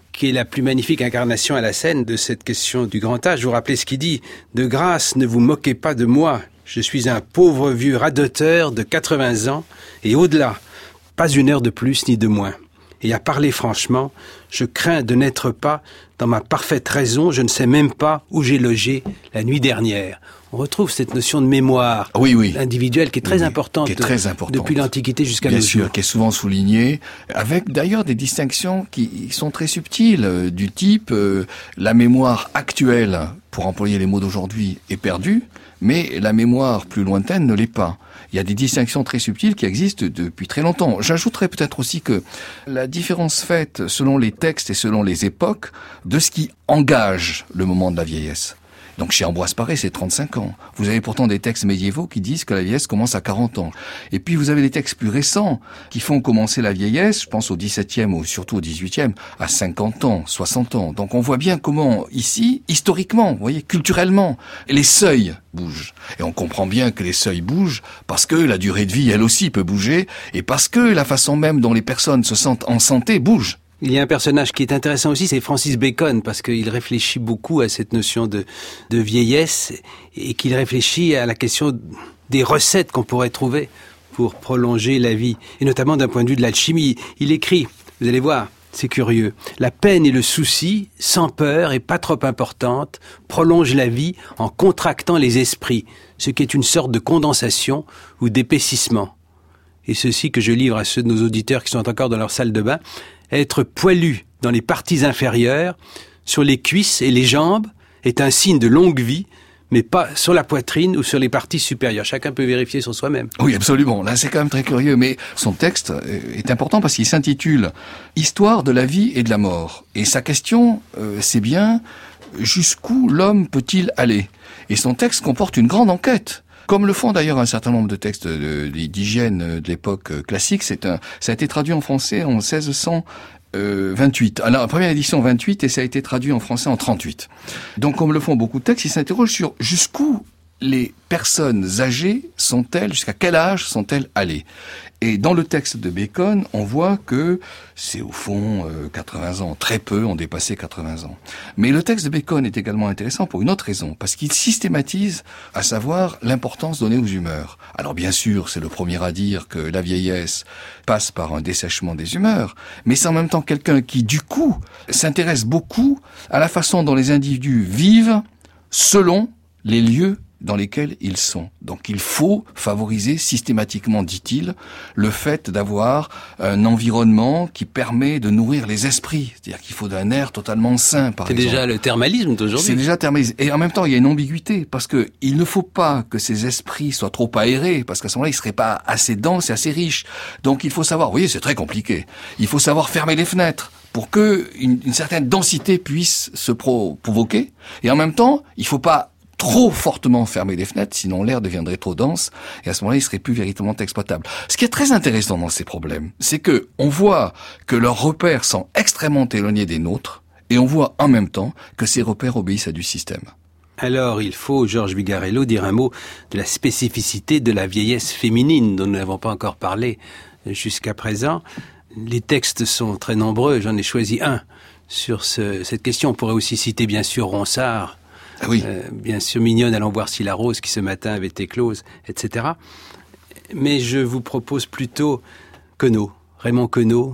qui est la plus magnifique incarnation à la scène de cette question du grand âge. Vous rappelez ce qu'il dit ? « De grâce, ne vous moquez pas de moi. Je suis un pauvre vieux radoteur de quatre-vingts ans, et au-delà, pas une heure de plus ni de moins. Et à parler franchement, je crains de n'être pas dans ma parfaite raison, je ne sais même pas où j'ai logé la nuit dernière. » On retrouve cette notion de mémoire oui, oui. individuelle qui est très, oui, importante, qui est très importante depuis l'Antiquité jusqu'à Bien nos sûr, jours. Qui est souvent soulignée, avec d'ailleurs des distinctions qui sont très subtiles, euh, du type euh, la mémoire actuelle, pour employer les mots d'aujourd'hui, est perdue, mais la mémoire plus lointaine ne l'est pas. Il y a des distinctions très subtiles qui existent depuis très longtemps. J'ajouterais peut-être aussi que la différence faite selon les textes et selon les époques de ce qui engage le moment de la vieillesse. Donc chez Ambroise Paré, c'est trente-cinq ans. Vous avez pourtant des textes médiévaux qui disent que la vieillesse commence à quarante ans. Et puis vous avez des textes plus récents qui font commencer la vieillesse, je pense au dix-septième ou surtout au dix-huitième, à cinquante ans, soixante ans. Donc on voit bien comment ici, historiquement, vous voyez, culturellement, les seuils bougent. Et on comprend bien que les seuils bougent parce que la durée de vie, elle aussi, peut bouger et parce que la façon même dont les personnes se sentent en santé bouge. Il y a un personnage qui est intéressant aussi, c'est Francis Bacon, parce qu'il réfléchit beaucoup à cette notion de, de vieillesse et qu'il réfléchit à la question des recettes qu'on pourrait trouver pour prolonger la vie, et notamment d'un point de vue de l'alchimie. Il écrit, vous allez voir, c'est curieux, « La peine et le souci, sans peur et pas trop importante, prolongent la vie en contractant les esprits, ce qui est une sorte de condensation ou d'épaississement. » Et ceci que je livre à ceux de nos auditeurs qui sont encore dans leur salle de bain, être poilu dans les parties inférieures, sur les cuisses et les jambes, est un signe de longue vie, mais pas sur la poitrine ou sur les parties supérieures. Chacun peut vérifier sur soi-même. Oui, absolument. Là, c'est quand même très curieux. Mais son texte est important parce qu'il s'intitule « Histoire de la vie et de la mort ». Et sa question, euh, c'est bien « Jusqu'où l'homme peut-il aller ?» Et son texte comporte une grande enquête. Comme le font d'ailleurs un certain nombre de textes d'hygiène de l'époque classique, c'est un, ça a été traduit en français en seize cent vingt-huit. Alors, la première édition vingt-huit, et ça a été traduit en français en trente-huit. Donc, comme le font beaucoup de textes, ils s'interrogent sur jusqu'où les personnes âgées sont-elles, jusqu'à quel âge sont-elles allées. Et dans le texte de Bacon, on voit que c'est au fond euh, quatre-vingts ans. Très peu ont dépassé quatre-vingts ans. Mais le texte de Bacon est également intéressant pour une autre raison, parce qu'il systématise, à savoir l'importance donnée aux humeurs. Alors bien sûr, c'est le premier à dire que la vieillesse passe par un dessèchement des humeurs, mais c'est en même temps quelqu'un qui, du coup, s'intéresse beaucoup à la façon dont les individus vivent selon les lieux dans lesquels ils sont. Donc il faut favoriser systématiquement, dit-il, le fait d'avoir un environnement qui permet de nourrir les esprits. C'est-à-dire qu'il faut un air totalement sain, par exemple. C'est déjà le thermalisme d'aujourd'hui. C'est déjà le thermalisme. Et en même temps, il y a une ambiguïté, parce que il ne faut pas que ces esprits soient trop aérés, parce qu'à ce moment-là, ils seraient pas assez denses et assez riches. Donc il faut savoir, vous voyez, c'est très compliqué. Il faut savoir fermer les fenêtres pour que une, une certaine densité puisse se pro- provoquer. Et en même temps, il faut pas trop fortement fermer les fenêtres, sinon l'air deviendrait trop dense, et à ce moment-là, il serait plus véritablement exploitable. Ce qui est très intéressant dans ces problèmes, c'est que on voit que leurs repères sont extrêmement éloignés des nôtres, et on voit en même temps que ces repères obéissent à du système. Alors, il faut, Georges Vigarello, dire un mot de la spécificité de la vieillesse féminine, dont nous n'avons pas encore parlé jusqu'à présent. Les textes sont très nombreux, j'en ai choisi un sur ce, cette question. On pourrait aussi citer, bien sûr, Ronsard, Ah oui. Euh, bien sûr, Mignonne allant voir si la rose qui ce matin avait éclose, et cetera. Mais je vous propose plutôt Queneau, Raymond Queneau,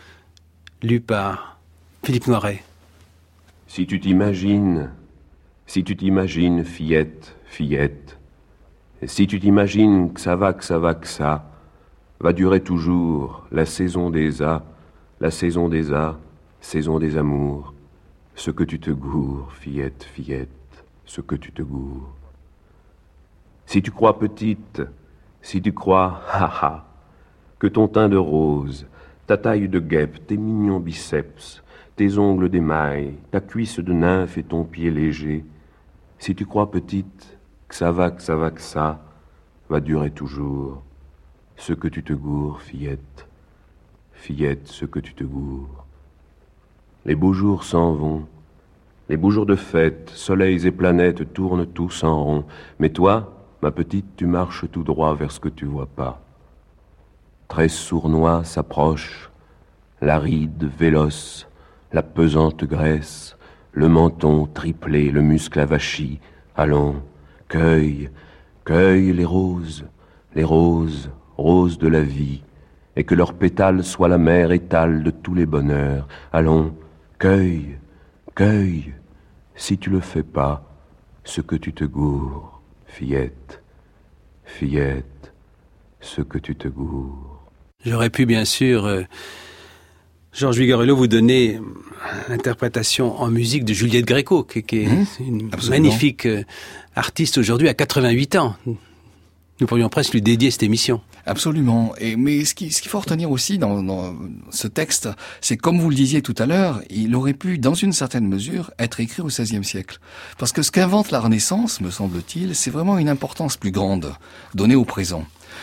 lu par Philippe Noiret. Si tu t'imagines, si tu t'imagines, fillette, fillette, si tu t'imagines que ça va, que ça va, que ça, va durer toujours la saison des A, la saison des A, saison des amours, ce que tu te gourres, fillette, fillette, ce que tu te gourres. Si tu crois petite, si tu crois, ha ha, que ton teint de rose, ta taille de guêpe, tes mignons biceps, tes ongles d'émail, ta cuisse de nymphe et ton pied léger, si tu crois petite, que ça va, que ça va, que ça, va durer toujours, ce que tu te gourres, fillette, fillette, ce que tu te gourres. Les beaux jours s'en vont, les beaux jours de fête, soleils et planètes tournent tous en rond. Mais toi, ma petite, tu marches tout droit vers ce que tu vois pas. Treize sournois s'approchent, la ride véloce, la pesante graisse, le menton triplé, le muscle avachi. Allons, cueille, cueille les roses, les roses, roses de la vie, et que leurs pétales soient la mer étale de tous les bonheurs. Allons, cueille, cueille, si tu le fais pas, ce que tu te gourres, fillette, fillette, ce que tu te gourres. J'aurais pu bien sûr, euh, Georges Vigarello, vous donner l'interprétation en musique de Juliette Gréco, qui, qui est mmh, une absolument. magnifique euh, artiste aujourd'hui à quatre-vingt-huit ans. Nous pourrions presque lui dédier cette émission. Absolument. Et, mais ce qu'il ce qu'il faut retenir aussi dans, dans ce texte, c'est comme vous le disiez tout à l'heure, il aurait pu, dans une certaine mesure, être écrit au seizième siècle. Parce que ce qu'invente la Renaissance, me semble-t-il, c'est vraiment une importance plus grande, donnée au présent.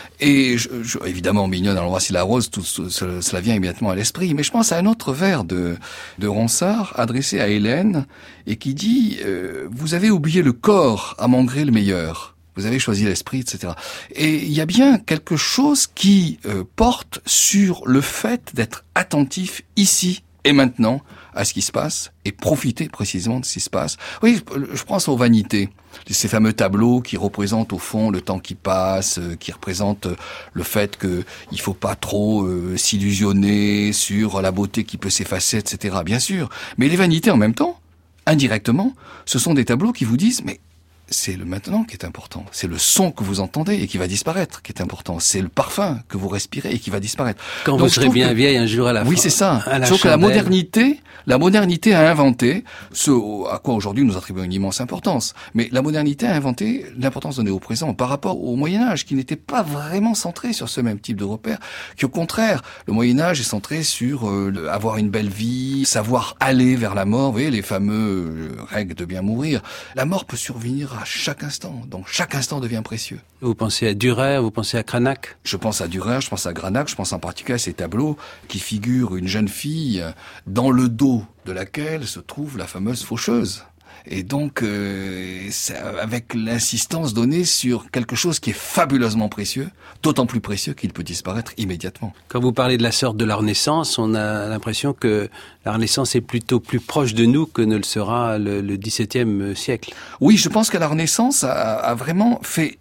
Et je, je, évidemment, Mignonne, alors voici la rose, tout ce, ce, cela vient immédiatement à l'esprit. Mais je pense à un autre vers de, de Ronsard, adressé à Hélène, et qui dit euh, « Vous avez oublié le corps à m'en gré le meilleur. Vous avez choisi l'esprit, et cetera » Et il y a bien quelque chose qui euh, porte sur le fait d'être attentif ici et maintenant à ce qui se passe et profiter précisément de ce qui se passe. Oui, je, je pense aux vanités, ces fameux tableaux qui représentent au fond le temps qui passe, euh, qui représentent le fait que il faut pas trop euh, s'illusionner sur la beauté qui peut s'effacer, et cetera. Bien sûr, mais les vanités en même temps, indirectement, ce sont des tableaux qui vous disent mais c'est le maintenant qui est important. C'est le son que vous entendez et qui va disparaître qui est important. C'est le parfum que vous respirez et qui va disparaître. Quand Donc, vous serez bien que... vieille un jour à la fin. Oui, c'est ça. Je trouve que la modernité, la modernité a inventé ce à quoi aujourd'hui nous attribuons une immense importance. Mais la modernité a inventé l'importance donnée au présent par rapport au Moyen-Âge qui n'était pas vraiment centré sur ce même type de repères. Qui au contraire, le Moyen-Âge est centré sur euh, le, avoir une belle vie, savoir aller vers la mort. Vous voyez les fameux euh, règles de bien mourir. La mort peut survenir à chaque instant. Donc chaque instant devient précieux. Vous pensez à Dürer, vous pensez à Cranach? Je pense à Dürer, je pense à Cranach, je pense en particulier à ces tableaux qui figurent une jeune fille dans le dos de laquelle se trouve la fameuse faucheuse. Et donc, euh, avec l'insistance donnée sur quelque chose qui est fabuleusement précieux, d'autant plus précieux qu'il peut disparaître immédiatement. Quand vous parlez de la sorte de la Renaissance, on a l'impression que la Renaissance est plutôt plus proche de nous que ne le sera le, le dix-septième siècle. Oui, je pense que la Renaissance a, a vraiment fait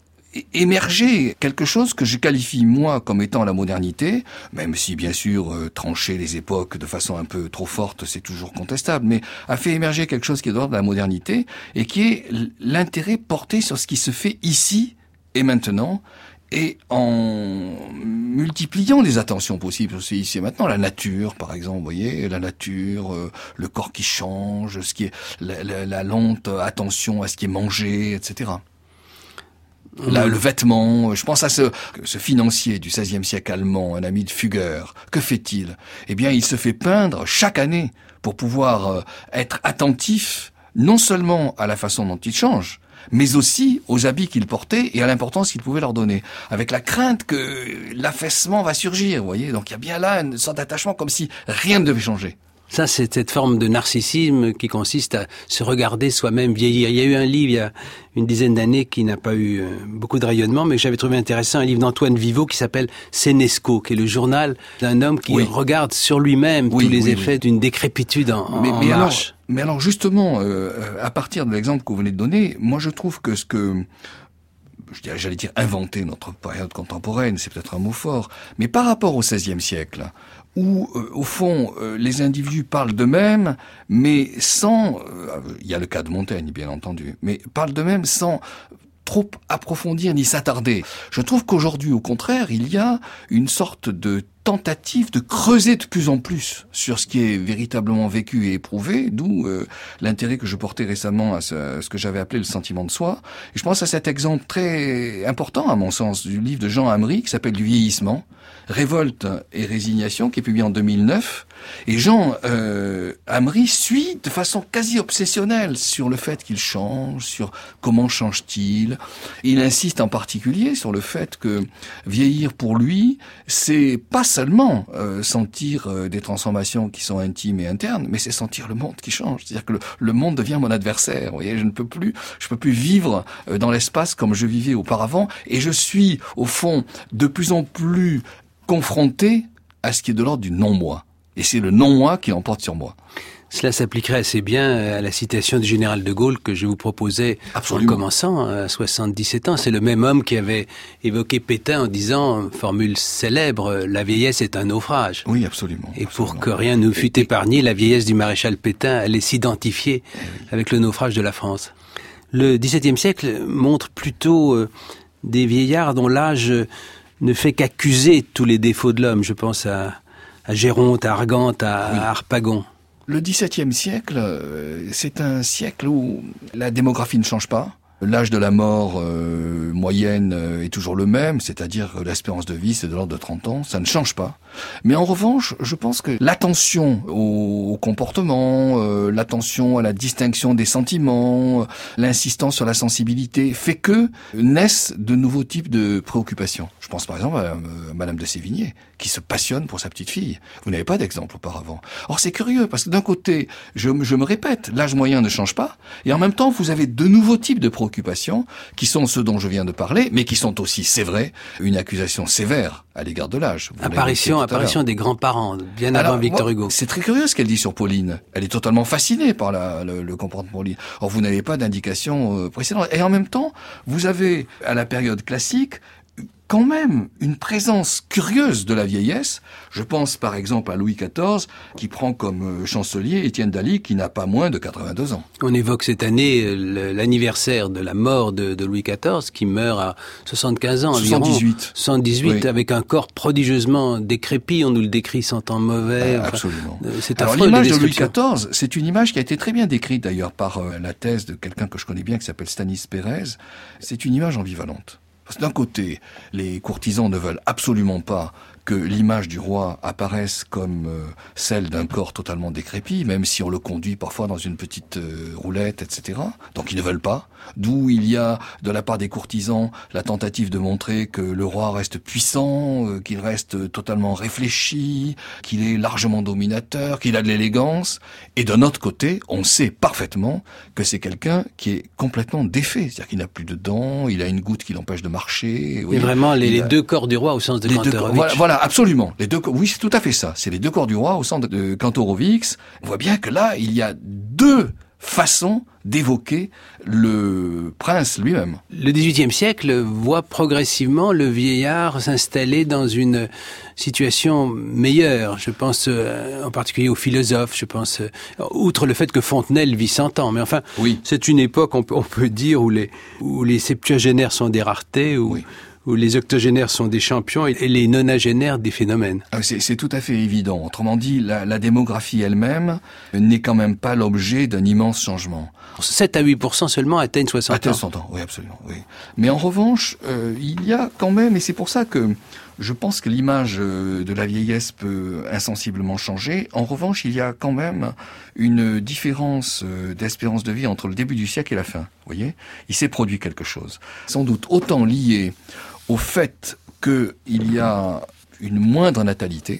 émerger quelque chose que je qualifie moi comme étant la modernité, même si bien sûr euh, trancher les époques de façon un peu trop forte c'est toujours contestable, mais a fait émerger quelque chose qui est de l'ordre de la modernité et qui est l'intérêt porté sur ce qui se fait ici et maintenant et en multipliant les attentions possibles aussi ici et maintenant, la nature par exemple, vous voyez, la nature, euh, le corps qui change, ce qui est la, la, la lente attention à ce qui est mangé, et cetera. Là, le vêtement, je pense à ce, ce financier du seizième siècle allemand, un ami de Fugger. Que fait-il? Eh bien, il se fait peindre chaque année pour pouvoir euh, être attentif non seulement à la façon dont il change, mais aussi aux habits qu'il portait et à l'importance qu'il pouvait leur donner, avec la crainte que l'affaissement va surgir, vous voyez. Donc il y a bien là une sorte d'attachement comme si rien ne devait changer. Ça, c'est cette forme de narcissisme qui consiste à se regarder soi-même vieillir. Il y a eu un livre, il y a une dizaine d'années, qui n'a pas eu beaucoup de rayonnement, mais que j'avais trouvé intéressant, un livre d'Antoine Viveau qui s'appelle Sénesco, qui est le journal d'un homme qui oui. regarde sur lui-même oui, tous les oui, effets oui. d'une décrépitude en, mais, en mais marche. Alors, mais alors justement, euh, à partir de l'exemple que vous venez de donner, moi je trouve que ce que... j'allais dire inventer notre période contemporaine, c'est peut-être un mot fort, mais par rapport au seizième siècle, où, euh, au fond, euh, les individus parlent d'eux-mêmes, mais sans... Euh, il y a le cas de Montaigne, bien entendu, mais parlent d'eux-mêmes sans trop approfondir ni s'attarder. Je trouve qu'aujourd'hui, au contraire, il y a une sorte de tentative de creuser de plus en plus sur ce qui est véritablement vécu et éprouvé, d'où euh, l'intérêt que je portais récemment à ce, à ce que j'avais appelé le sentiment de soi. Et je pense à cet exemple très important, à mon sens, du livre de Jean Hamry, qui s'appelle Du vieillissement, Révolte et résignation, qui est publié en deux mille neuf. Et Jean euh, Hamry suit de façon quasi obsessionnelle sur le fait qu'il change, sur comment change-t-il. Il insiste en particulier sur le fait que vieillir pour lui, c'est pas seulement euh, sentir euh, des transformations qui sont intimes et internes, mais c'est sentir le monde qui change. C'est-à-dire que le, le monde devient mon adversaire. Vous voyez, je ne peux plus, je peux plus vivre euh, dans l'espace comme je vivais auparavant, et je suis au fond de plus en plus confronté à ce qui est de l'ordre du non-moi. Et c'est le non-moi qui l'emporte sur moi. Cela s'appliquerait assez bien à la citation du général de Gaulle que je vous proposais Absolument. En commençant, à soixante-dix-sept ans. C'est le même homme qui avait évoqué Pétain en disant, formule célèbre, la vieillesse est un naufrage. Oui, absolument. Et absolument. pour que rien nous fût épargné, la vieillesse du maréchal Pétain allait s'identifier oui. avec le naufrage de la France. Le dix-septième siècle montre plutôt euh, des vieillards dont l'âge ne fait qu'accuser tous les défauts de l'homme. Je pense à, à Géronte, à Argante, à, oui. à Harpagon. Le dix-septième siècle, c'est un siècle où la démographie ne change pas. L'âge de la mort euh, moyenne est toujours le même, c'est-à-dire l'espérance de vie, c'est de l'ordre de trente ans, ça ne change pas. Mais en revanche, je pense que l'attention au, au comportement, euh, l'attention à la distinction des sentiments, euh, l'insistance sur la sensibilité, fait que naissent de nouveaux types de préoccupations. Je pense par exemple à, à Madame de Sévigné, qui se passionne pour sa petite fille. Vous n'avez pas d'exemple auparavant. Or c'est curieux, parce que d'un côté, je, je me répète, l'âge moyen ne change pas, et en même temps, vous avez de nouveaux types de préoccupations qui sont ceux dont je viens de parler, mais qui sont aussi, c'est vrai, une accusation sévère à l'égard de l'âge. Vous apparition, apparition des grands-parents, bien Alors, avant Victor moi, Hugo. C'est très curieux ce qu'elle dit sur Pauline. Elle est totalement fascinée par la, le, le comportement de Pauline. Or, vous n'avez pas d'indication euh, précédente. Et en même temps, vous avez, à la période classique, quand même une présence curieuse de la vieillesse. Je pense par exemple à Louis quatorze, qui prend comme chancelier Étienne Daly, qui n'a pas moins de quatre-vingt-deux ans. On évoque cette année l'anniversaire de la mort de, de Louis quatorze, qui meurt à soixante-quinze ans environ. soixante-dix-huit. soixante-dix-huit, oui. Avec un corps prodigieusement décrépit, on nous le décrit sans temps mauvais. Ah, absolument. Enfin, c'est Alors affreux, l'image de Louis quatorze, c'est une image qui a été très bien décrite d'ailleurs par euh, la thèse de quelqu'un que je connais bien, qui s'appelle Stanis Pérez. C'est une image ambivalente. Parce que d'un côté, les courtisans ne veulent absolument pas que l'image du roi apparaisse comme euh, celle d'un corps totalement décrépit, même si on le conduit parfois dans une petite euh, roulette, et cetera. Donc ils ne veulent pas. D'où il y a, de la part des courtisans, la tentative de montrer que le roi reste puissant, euh, qu'il reste totalement réfléchi, qu'il est largement dominateur, qu'il a de l'élégance. Et d'un autre côté, on sait parfaitement que c'est quelqu'un qui est complètement défait. C'est-à-dire qu'il n'a plus de dents, il a une goutte qui l'empêche de marcher. Oui, et vraiment les, les a... deux corps du roi au sens de Kantorowicz. Voilà, voilà, absolument. Les deux, oui, c'est tout à fait ça. C'est les deux corps du roi au sens de, de Kantorowicz. On voit bien que là, il y a deux façon d'évoquer le prince lui-même. Le dix-huitième siècle voit progressivement le vieillard s'installer dans une situation meilleure. Je pense euh, en particulier aux philosophes, je pense, euh, outre le fait que Fontenelle vit cent ans, mais enfin, oui. C'est une époque, on peut, on peut dire, où les, où les septuagénaires sont des raretés, où, oui. où les octogénaires sont des champions et les nonagénaires des phénomènes. C'est, c'est tout à fait évident. Autrement dit, la, la démographie elle-même n'est quand même pas l'objet d'un immense changement. sept à huit pour cent seulement atteignent soixante ans. Atteignent soixante ans, oui, absolument. Oui. Mais en revanche, euh, il y a quand même, et c'est pour ça que je pense que l'image de la vieillesse peut insensiblement changer. En revanche, il y a quand même une différence d'espérance de vie entre le début du siècle et la fin. Vous voyez, il s'est produit quelque chose. Sans doute autant lié au fait qu'il y a une moindre natalité,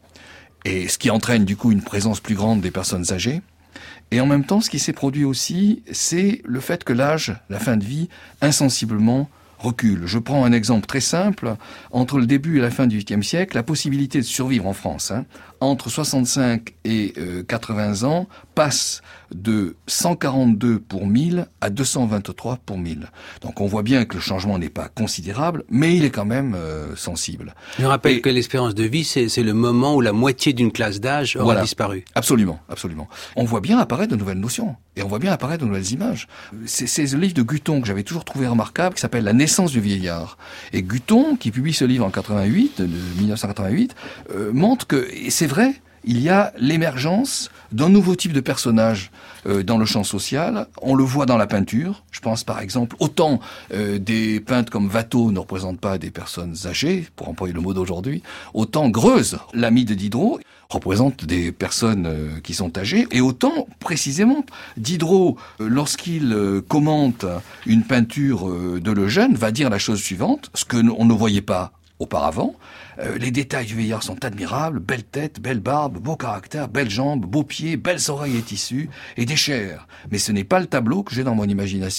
et ce qui entraîne du coup une présence plus grande des personnes âgées. Et en même temps, ce qui s'est produit aussi, c'est le fait que l'âge, la fin de vie, insensiblement recule. Je prends un exemple très simple. Entre le début et la fin du huitième siècle, la possibilité de survivre en France, hein, entre soixante-cinq et euh, quatre-vingts ans, passe de cent quarante-deux pour mille à deux cent vingt-trois pour mille. Donc on voit bien que le changement n'est pas considérable, mais il est quand même euh, sensible. Je rappelle et, que l'espérance de vie, c'est, c'est le moment où la moitié d'une classe d'âge aura voilà, disparu. Absolument, absolument. On voit bien apparaître de nouvelles notions, et on voit bien apparaître de nouvelles images. C'est, c'est ce livre de Guthon que j'avais toujours trouvé remarquable, qui s'appelle La naissance du vieillard. Et Guthon, qui publie ce livre en quatre-vingt-huit, de dix-neuf cent quatre-vingt-huit, euh, montre que, et c'est vrai, il y a l'émergence d'un nouveau type de personnage euh, dans le champ social. On le voit dans la peinture. Je pense par exemple, autant euh, des peintres comme Watteau ne représentent pas des personnes âgées, pour employer le mot d'aujourd'hui, autant Greuze, l'ami de Diderot, représente des personnes euh, qui sont âgées, et autant, précisément, Diderot, euh, lorsqu'il euh, commente une peinture euh, de Lejeune, va dire la chose suivante, ce que on ne voyait pas auparavant. Euh, les détails du vieillard sont admirables, belle tête, belle barbe, beau caractère, belles jambes, beaux pieds, belles oreilles et tissus, et des chairs. Mais ce n'est pas le tableau que j'ai dans mon imagination. Vous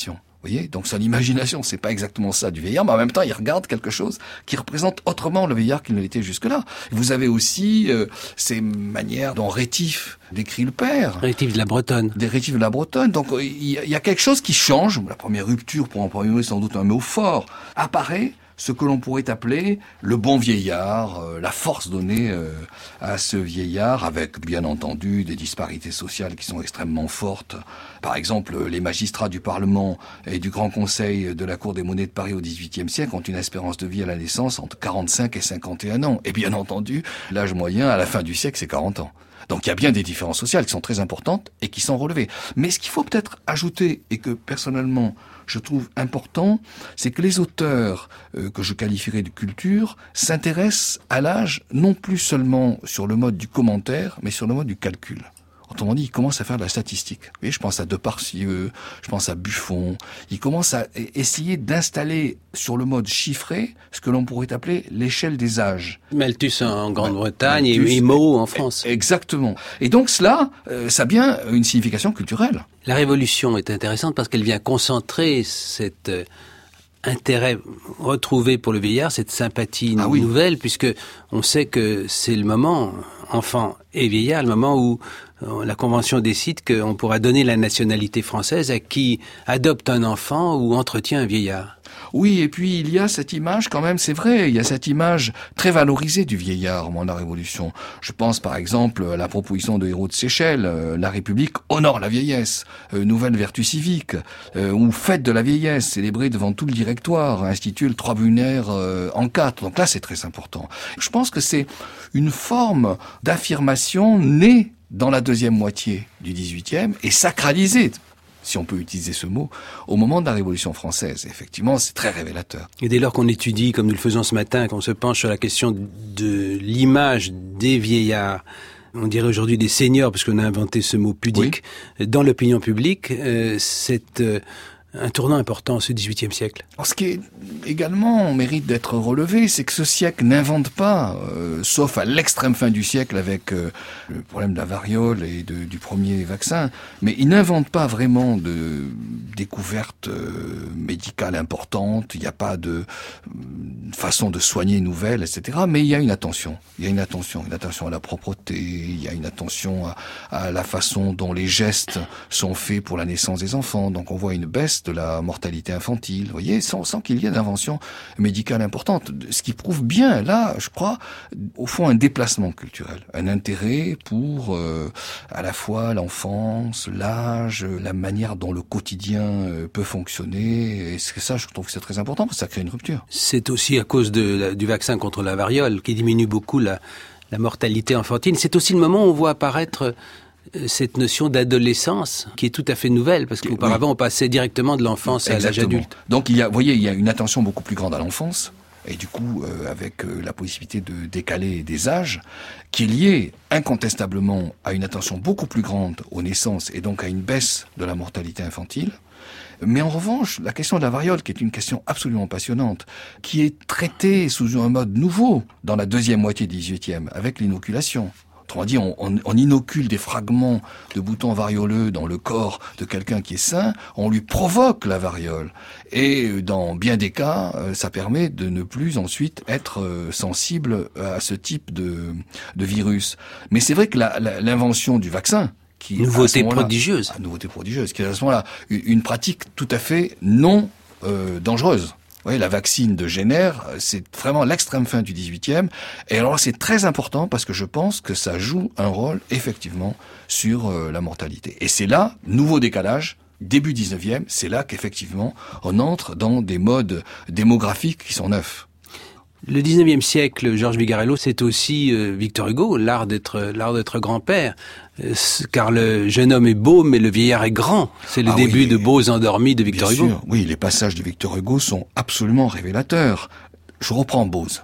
Vous voyez, donc son imagination, c'est pas exactement ça du vieillard, mais en même temps, il regarde quelque chose qui représente autrement le vieillard qu'il ne l'était jusque-là. Vous avez aussi euh, ces manières dont Rétif décrit le père. Rétif de la Bretonne. Des Rétif de la Bretonne. Donc il y, y a quelque chose qui change. La première rupture, pour employer sans doute un mot fort, apparaît. Ce que l'on pourrait appeler le bon vieillard, euh, la force donnée euh, à ce vieillard, avec bien entendu des disparités sociales qui sont extrêmement fortes. Par exemple, les magistrats du Parlement et du Grand Conseil de la Cour des monnaies de Paris au dix-huitième siècle ont une espérance de vie à la naissance entre quarante-cinq et cinquante et un ans. Et bien entendu, l'âge moyen à la fin du siècle, c'est quarante ans. Donc il y a bien des différences sociales qui sont très importantes et qui sont relevées. Mais ce qu'il faut peut-être ajouter, et que personnellement je trouve important, c'est que les auteurs euh, que je qualifierais de culture s'intéressent à l'âge non plus seulement sur le mode du commentaire, mais sur le mode du calcul. Autrement dit, ils commencent à faire de la statistique. Vous voyez, je pense à Depardieu, je pense à Buffon. Ils commencent à essayer d'installer sur le mode chiffré ce que l'on pourrait appeler l'échelle des âges. Malthus en Grande-Bretagne et Imo en France. Exactement. Et donc cela, euh, ça a bien une signification culturelle. La Révolution est intéressante parce qu'elle vient concentrer cet euh, intérêt retrouvé pour le vieillard, cette sympathie ah oui. nouvelle, puisque on sait que c'est le moment, enfant et vieillard, le moment où euh, la Convention décide qu'on pourra donner la nationalité française à qui adopte un enfant ou entretient un vieillard. Oui, et puis il y a cette image quand même, c'est vrai, il y a cette image très valorisée du vieillard au moment de la Révolution. Je pense par exemple à la proposition de Hérault de Séchelles, euh, la République honore la vieillesse, euh, nouvelle vertu civique, euh, ou fête de la vieillesse, célébrée devant tout le directoire, institue le tribunaire euh, en quatre. Donc là, c'est très important. Je pense que c'est une forme d'affirmation née dans la deuxième moitié du dix-huitième et sacralisée, si on peut utiliser ce mot, au moment de la Révolution française. Effectivement, c'est très révélateur. Et dès lors qu'on étudie, comme nous le faisons ce matin, qu'on se penche sur la question de l'image des vieillards, on dirait aujourd'hui des seniors, parce qu'on a inventé ce mot pudique, oui. dans l'opinion publique, euh, c'est euh, un tournant important, ce dix-huitième siècle. Alors, ce qui est également mérite d'être relevé, c'est que ce siècle n'invente pas, euh, sauf à l'extrême fin du siècle avec euh, le problème de la variole et de, du premier vaccin, mais il n'invente pas vraiment de découvertes euh, médicales importantes, il n'y a pas de euh, façon de soigner nouvelle, et cetera. Mais il y a une attention, il y a une attention, une attention à la propreté, il y a une attention à, à la façon dont les gestes sont faits pour la naissance des enfants. Donc on voit une baisse de la mortalité infantile, vous voyez, sans, sans qu'il y ait d'invention médicale importante. Ce qui prouve bien, là, je crois, au fond, un déplacement culturel, un intérêt pour euh, à la fois l'enfance, l'âge, la manière dont le quotidien euh, peut fonctionner. Et c'est ça, je trouve que c'est très important, parce que ça crée une rupture. C'est aussi à cause de la, du vaccin contre la variole qui diminue beaucoup la, la mortalité infantile. C'est aussi le moment où on voit apparaître cette notion d'adolescence qui est tout à fait nouvelle, parce qu'auparavant oui. on passait directement de l'enfance à l'âge adulte. Donc il y a, vous voyez, il y a une attention beaucoup plus grande à l'enfance, et du coup euh, avec euh, la possibilité de décaler des âges, qui est liée incontestablement à une attention beaucoup plus grande aux naissances, et donc à une baisse de la mortalité infantile. Mais en revanche, la question de la variole, qui est une question absolument passionnante, qui est traitée sous un mode nouveau dans la deuxième moitié du dix-huitième, avec l'inoculation. Autrement dit, on, on, on inocule des fragments de boutons varioleux dans le corps de quelqu'un qui est sain, on lui provoque la variole. Et dans bien des cas, ça permet de ne plus ensuite être sensible à ce type de, de virus. Mais c'est vrai que la, la, l'invention du vaccin, qui nouveauté prodigieuse, ah, nouveauté prodigieuse, qui est à ce moment-là une, une pratique tout à fait non euh, dangereuse. Oui, la vaccine de Jenner, c'est vraiment l'extrême fin du dix-huitième. Et alors, c'est très important parce que je pense que ça joue un rôle, effectivement, sur euh, la mortalité. Et c'est là, nouveau décalage, début dix-neuvième, c'est là qu'effectivement, on entre dans des modes démographiques qui sont neufs. Le dix-neuvième siècle, Georges Vigarello, c'est aussi euh, Victor Hugo, l'art d'être, l'art d'être grand-père. Euh, car le jeune homme est beau, mais le vieillard est grand. C'est le ah début oui, de Beaux endormis de Victor bien Hugo. Sûr, oui, les passages de Victor Hugo sont absolument révélateurs. Je reprends Beaux.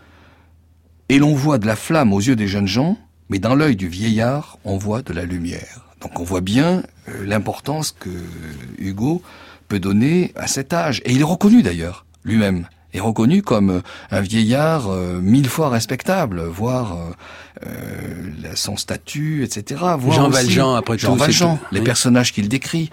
Et l'on voit de la flamme aux yeux des jeunes gens, mais dans l'œil du vieillard, on voit de la lumière. Donc on voit bien euh, l'importance que Hugo peut donner à cet âge. Et il est reconnu d'ailleurs, lui-même. Est reconnu comme un vieillard euh, mille fois respectable, voire euh, euh, son statut, et cetera. Voir Jean aussi, Valjean, après Jean tout. Valjean, tout. les oui. personnages qu'il décrit.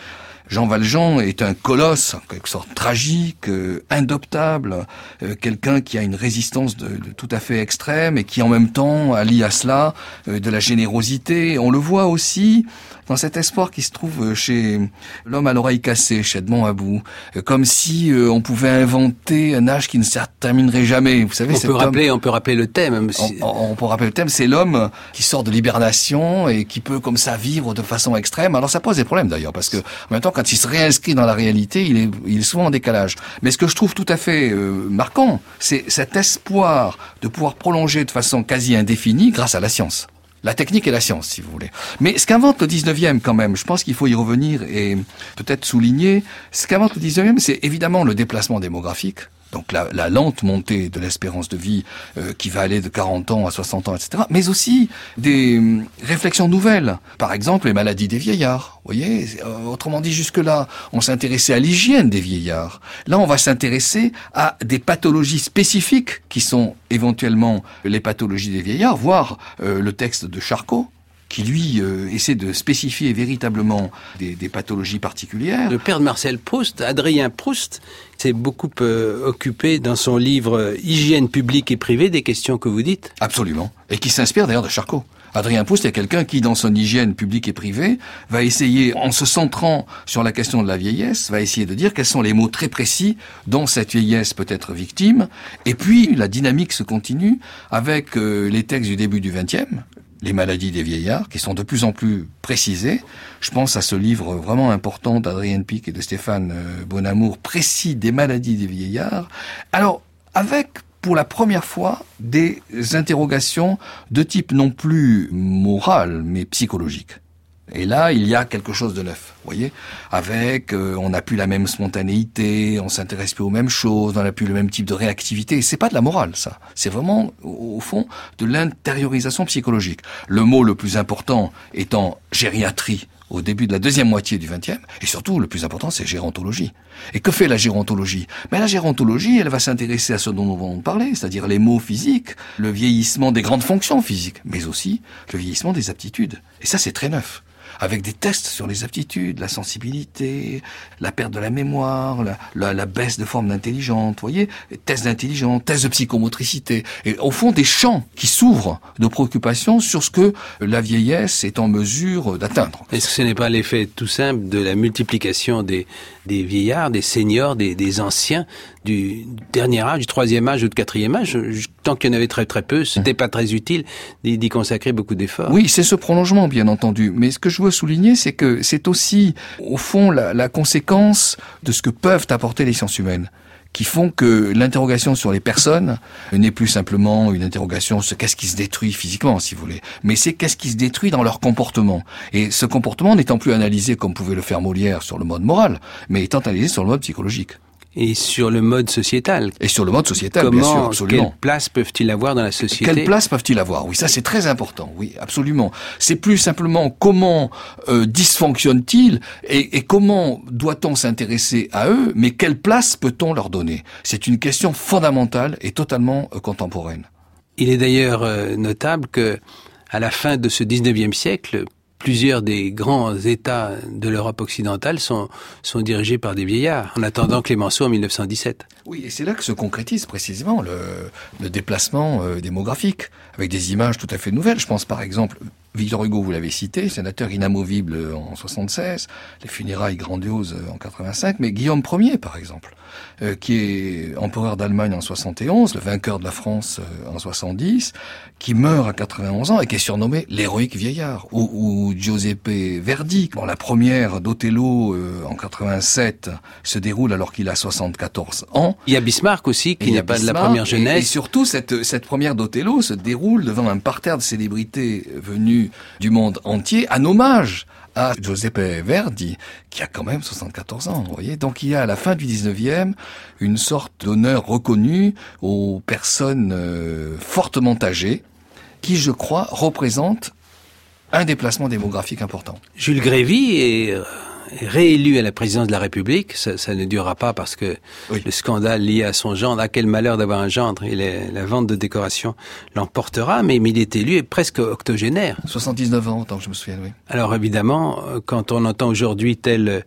Jean Valjean est un colosse, en quelque sorte tragique, euh, indoptable, euh, quelqu'un qui a une résistance de, de tout à fait extrême et qui en même temps allie à cela euh, de la générosité. On le voit aussi dans cet espoir qui se trouve chez l'homme à l'oreille cassée, chez Edmond About, euh, comme si euh, on pouvait inventer un âge qui ne se terminerait jamais. Vous savez, on cet peut homme, rappeler, on peut rappeler le thème. Même si... on, on peut rappeler le thème, c'est l'homme qui sort de l'hibernation et qui peut comme ça vivre de façon extrême. Alors ça pose des problèmes d'ailleurs, parce que en même temps, quand il se réinscrit dans la réalité, il est, il est souvent en décalage. Mais ce que je trouve tout à fait euh, marquant, c'est cet espoir de pouvoir prolonger de façon quasi indéfinie grâce à la science. La technique et la science, si vous voulez. Mais ce qu'invente le dix-neuvième, quand même, je pense qu'il faut y revenir et peut-être souligner, ce qu'invente le dix-neuvième, c'est évidemment le déplacement démographique. Donc la, la lente montée de l'espérance de vie euh, qui va aller de quarante ans à soixante ans, et cetera. Mais aussi des euh, réflexions nouvelles. Par exemple, les maladies des vieillards. Vous voyez, euh, autrement dit, jusque-là, on s'intéressait à l'hygiène des vieillards. Là, on va s'intéresser à des pathologies spécifiques qui sont éventuellement les pathologies des vieillards, voire euh, le texte de Charcot, qui lui euh, essaie de spécifier véritablement des, des pathologies particulières. Le père de Marcel Proust, Adrien Proust, s'est beaucoup euh, occupé dans son livre euh, Hygiène publique et privée des questions que vous dites. Absolument. Et qui s'inspire d'ailleurs de Charcot. Adrien Proust est quelqu'un qui, dans son hygiène publique et privée, va essayer, en se centrant sur la question de la vieillesse, va essayer de dire quels sont les mots très précis dont cette vieillesse peut être victime. Et puis, la dynamique se continue avec euh, les textes du début du vingtième, les maladies des vieillards, qui sont de plus en plus précisées. Je pense à ce livre vraiment important d'Adrien Pic et de Stéphane Bonamour, précis des maladies des vieillards. Alors, avec, pour la première fois, des interrogations de type non plus moral, mais psychologique. Et là, il y a quelque chose de neuf, vous voyez, avec, euh, on n'a plus la même spontanéité, on s'intéresse plus aux mêmes choses, on n'a plus le même type de réactivité. C'est pas de la morale, ça. C'est vraiment, au, au fond, de l'intériorisation psychologique. Le mot le plus important étant gériatrie au début de la deuxième moitié du vingtième, et surtout, le plus important, c'est gérontologie. Et que fait la gérontologie? Mais la gérontologie, elle va s'intéresser à ce dont nous venons de parler, c'est-à-dire les mots physiques, le vieillissement des grandes fonctions physiques, mais aussi le vieillissement des aptitudes. Et ça, c'est très neuf. Avec des tests sur les aptitudes, la sensibilité, la perte de la mémoire, la, la, la baisse de forme d'intelligence, vous voyez, tests d'intelligence, tests de psychomotricité, et au fond des champs qui s'ouvrent de préoccupations sur ce que la vieillesse est en mesure d'atteindre. Est-ce que ce n'est pas l'effet tout simple de la multiplication des, des vieillards, des seniors, des, des anciens, du dernier âge, du troisième âge ou du quatrième âge? Tant qu'il y en avait très très peu, c'était pas très utile d'y, d'y consacrer beaucoup d'efforts. Oui, c'est ce prolongement, bien entendu, mais ce que je veux souligner, c'est que c'est aussi, au fond, la, la conséquence de ce que peuvent apporter les sciences humaines, qui font que l'interrogation sur les personnes n'est plus simplement une interrogation sur qu'est-ce qui se détruit physiquement, si vous voulez, mais c'est qu'est-ce qui se détruit dans leur comportement. Et ce comportement n'étant plus analysé comme pouvait le faire Molière sur le mode moral, mais étant analysé sur le mode psychologique. Et sur le mode sociétal. Et sur le mode sociétal, Comment, bien sûr, absolument. Quelle place peuvent-ils avoir dans la société? Quelle place peuvent-ils avoir? Oui, ça c'est très important, oui, absolument. C'est plus simplement comment euh, dysfonctionnent-ils et, et comment doit-on s'intéresser à eux, mais quelle place peut-on leur donner? C'est une question fondamentale et totalement euh, contemporaine. Il est d'ailleurs euh, notable que, à la fin de ce dix-neuvième siècle, plusieurs des grands États de l'Europe occidentale sont, sont dirigés par des vieillards, en attendant Clémenceau en mille neuf cent dix-sept. Oui, et c'est là que se concrétise précisément le, le déplacement euh, démographique, avec des images tout à fait nouvelles. Je pense par exemple, Victor Hugo, vous l'avez cité, sénateur inamovible en soixante-seize, les funérailles grandioses en quatre-vingt-cinq, mais Guillaume Ier, par exemple, euh, qui est empereur d'Allemagne en soixante et onze, le vainqueur de la France euh, en soixante-dix, qui meurt à quatre-vingt-onze ans et qui est surnommé l'héroïque vieillard, ou, ou Giuseppe Verdi. Bon, la première d'Othello euh, en quatre-vingt-sept se déroule alors qu'il a soixante-quatorze ans. Il y a Bismarck aussi, qui n'est pas de la première jeunesse. Et, et surtout, cette, cette première d'Othello se déroule devant un parterre de célébrités venues du monde entier, en hommage à Giuseppe Verdi, qui a quand même soixante-quatorze ans, vous voyez. Donc il y a à la fin du dix-neuvième une sorte d'honneur reconnu aux personnes euh, fortement âgées, qui, je crois, représentent un déplacement démographique important. Jules Grévy est euh, réélu à la présidence de la République. Ça, ça ne durera pas parce que oui. Le scandale lié à son gendre, à quel malheur d'avoir un gendre, et les, la vente de décorations l'emportera, mais, mais il est élu et presque octogénaire. soixante-dix-neuf ans, tant que je me souviens, oui. Alors évidemment, quand on entend aujourd'hui tel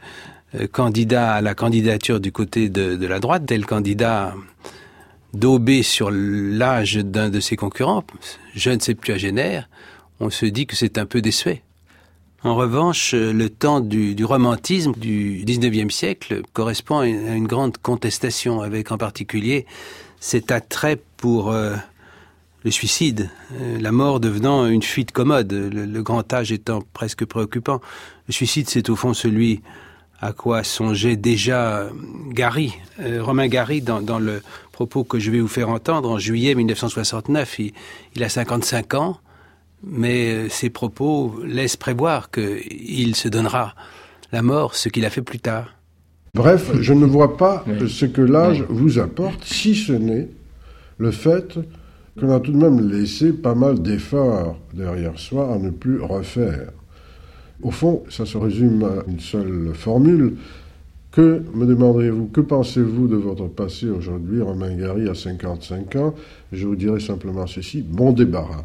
euh, candidat à la candidature du côté de, de la droite, tel candidat daubé sur l'âge d'un de ses concurrents, jeune septuagénaire, on se dit que c'est un peu désuet. En revanche, le temps du, du romantisme du dix-neuvième siècle correspond à une, à une grande contestation, avec en particulier cet attrait pour euh, le suicide, euh, la mort devenant une fuite commode, le, le grand âge étant presque préoccupant. Le suicide, c'est au fond celui à quoi songeait déjà Gary, euh, Romain Gary, dans, dans le propos que je vais vous faire entendre en juillet mille neuf cent soixante-neuf. Il, il a cinquante-cinq ans, mais ses propos laissent prévoir qu'il se donnera la mort, ce qu'il a fait plus tard. Bref, je ne vois pas ce que l'âge vous apporte, si ce n'est le fait qu'on a tout de même laissé pas mal d'efforts derrière soi à ne plus refaire. Au fond, ça se résume à une seule formule. Que, me demanderez-vous, que pensez-vous de votre passé aujourd'hui? Romain Gary a cinquante-cinq ans. Je vous dirai simplement ceci, bon débarras.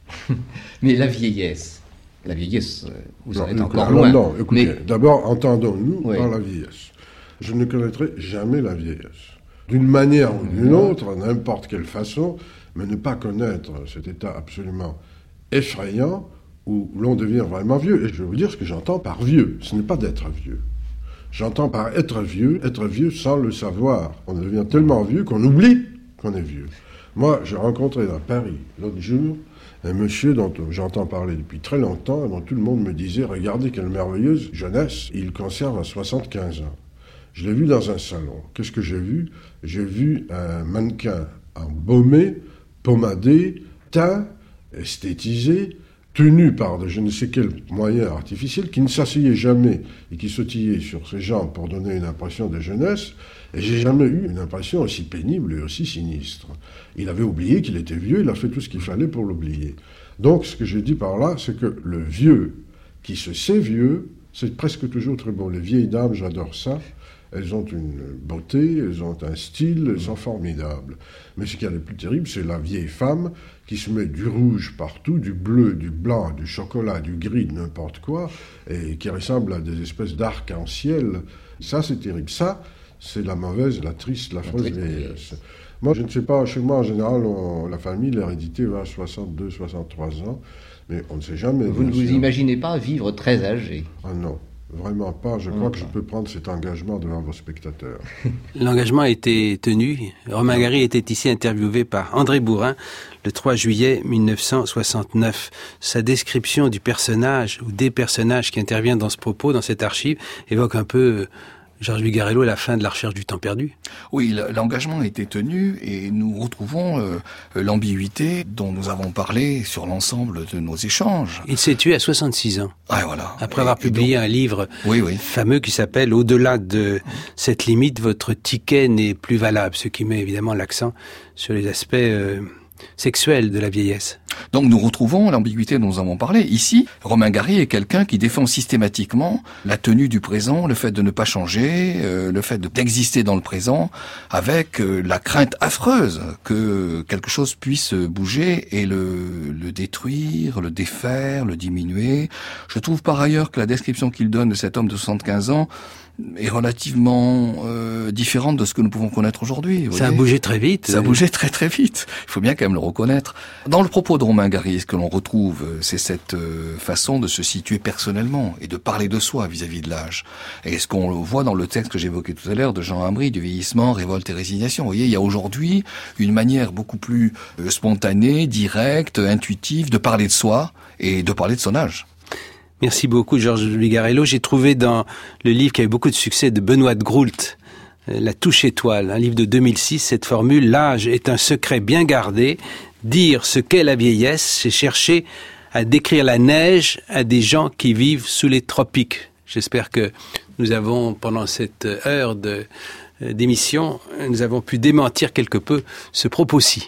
Mais la vieillesse, la vieillesse, vous en êtes non, encore non, loin. Non, non, écoutez, mais... d'abord, entendons-nous oui. par la vieillesse. Je ne connaîtrai jamais la vieillesse. D'une manière ou d'une autre, à n'importe quelle façon, mais ne pas connaître cet état absolument effrayant où l'on devient vraiment vieux. Et je vais vous dire ce que j'entends par vieux. Ce n'est pas d'être vieux. J'entends par être vieux, être vieux sans le savoir. On devient tellement vieux qu'on oublie qu'on est vieux. Moi, j'ai rencontré à Paris, l'autre jour, un monsieur dont j'entends parler depuis très longtemps, et dont tout le monde me disait « Regardez quelle merveilleuse jeunesse, il conserve à soixante-quinze ans ». Je l'ai vu dans un salon. Qu'est-ce que j'ai vu? J'ai vu un mannequin embaumé, pommadé, teint, esthétisé, tenu par de je ne sais quel moyen artificiel, qui ne s'asseyait jamais et qui sautillait sur ses jambes pour donner une impression de jeunesse, et j'ai jamais eu une impression aussi pénible et aussi sinistre. Il avait oublié qu'il était vieux, il a fait tout ce qu'il fallait pour l'oublier. Donc, ce que je dis par là, c'est que le vieux qui se sait vieux, c'est presque toujours très beau. Les vieilles dames, j'adore ça. Elles ont une beauté, elles ont un style, elles sont formidables. Mais ce qu'il y a de plus terrible, c'est la vieille femme qui se met du rouge partout, du bleu, du blanc, du chocolat, du gris, de n'importe quoi, et qui ressemble à des espèces d'arc-en-ciel. Ça, c'est terrible. Ça, c'est la mauvaise, la triste, l'affreuse vieillesse. Moi, je ne sais pas, chez moi, en général, on, la famille, l'hérédité va à soixante-deux, soixante-trois ans, mais on ne sait jamais. Vous ne vous imaginez pas vivre très âgé? Ah non. Vraiment pas. Je crois que je peux prendre cet engagement devant vos spectateurs. L'engagement a été tenu. Romain Gary était ici interviewé par André Bourin le trois juillet mille neuf cent soixante-neuf. Sa description du personnage ou des personnages qui interviennent dans ce propos, dans cette archive, évoque un peu Georges Vigarello à la fin de La Recherche du temps perdu. Oui, l'engagement a été tenu et nous retrouvons euh, l'ambiguïté dont nous avons parlé sur l'ensemble de nos échanges. Il s'est tué à soixante-six ans. Ah, voilà. Après avoir et, publié et donc, un livre oui, oui. fameux qui s'appelle « Au-delà de cette limite, votre ticket n'est plus valable », ce qui met évidemment l'accent sur les aspects euh, sexuels de la vieillesse. Donc nous retrouvons l'ambiguïté dont nous avons parlé. Ici, Romain Gary est quelqu'un qui défend systématiquement la tenue du présent, le fait de ne pas changer, euh, le fait de, d'exister dans le présent, avec euh, la crainte affreuse que quelque chose puisse bouger et le, le détruire, le défaire, le diminuer. Je trouve par ailleurs que la description qu'il donne de cet homme de soixante-quinze ans est relativement euh, différente de ce que nous pouvons connaître aujourd'hui. Ça a bougé très vite. Ça a bougé très très vite. Il faut bien quand même le reconnaître. Dans le propos de Romain Gary, ce que l'on retrouve, c'est cette euh, façon de se situer personnellement et de parler de soi vis-à-vis de l'âge. Et ce qu'on voit dans le texte que j'évoquais tout à l'heure de Jean Ambry, du vieillissement, révolte et résignation. Vous voyez, il y a aujourd'hui une manière beaucoup plus euh, spontanée, directe, intuitive de parler de soi et de parler de son âge. Merci beaucoup, Georges Vigarello. J'ai trouvé dans le livre qui a eu beaucoup de succès de Benoît de Groult, La touche étoile, un livre de deux mille six, cette formule « L'âge est un secret bien gardé. Dire ce qu'est la vieillesse, c'est chercher à décrire la neige à des gens qui vivent sous les tropiques. » J'espère que nous avons, pendant cette heure de, d'émission, nous avons pu démentir quelque peu ce propos-ci.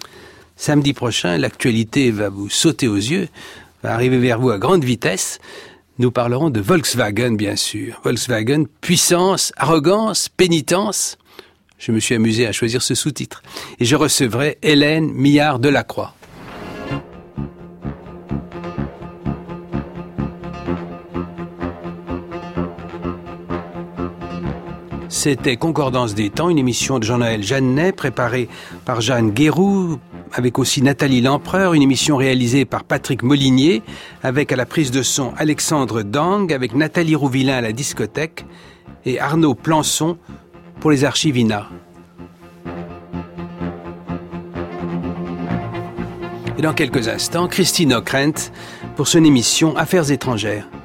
Samedi prochain, l'actualité va vous sauter aux yeux, va arriver vers vous à grande vitesse. Nous parlerons de Volkswagen, bien sûr. Volkswagen, puissance, arrogance, pénitence. Je me suis amusé à choisir ce sous-titre. Et je recevrai Hélène Millard-Delacroix. C'était Concordance des temps, une émission de Jean-Noël Jeannet, préparée par Jeanne Guéroux, avec aussi Nathalie Lempereur, une émission réalisée par Patrick Molinier, avec à la prise de son Alexandre Dang, avec Nathalie Rouvillain à la discothèque et Arnaud Plançon pour les archives I N A. Et dans quelques instants, Christine Ockrent pour son émission Affaires étrangères.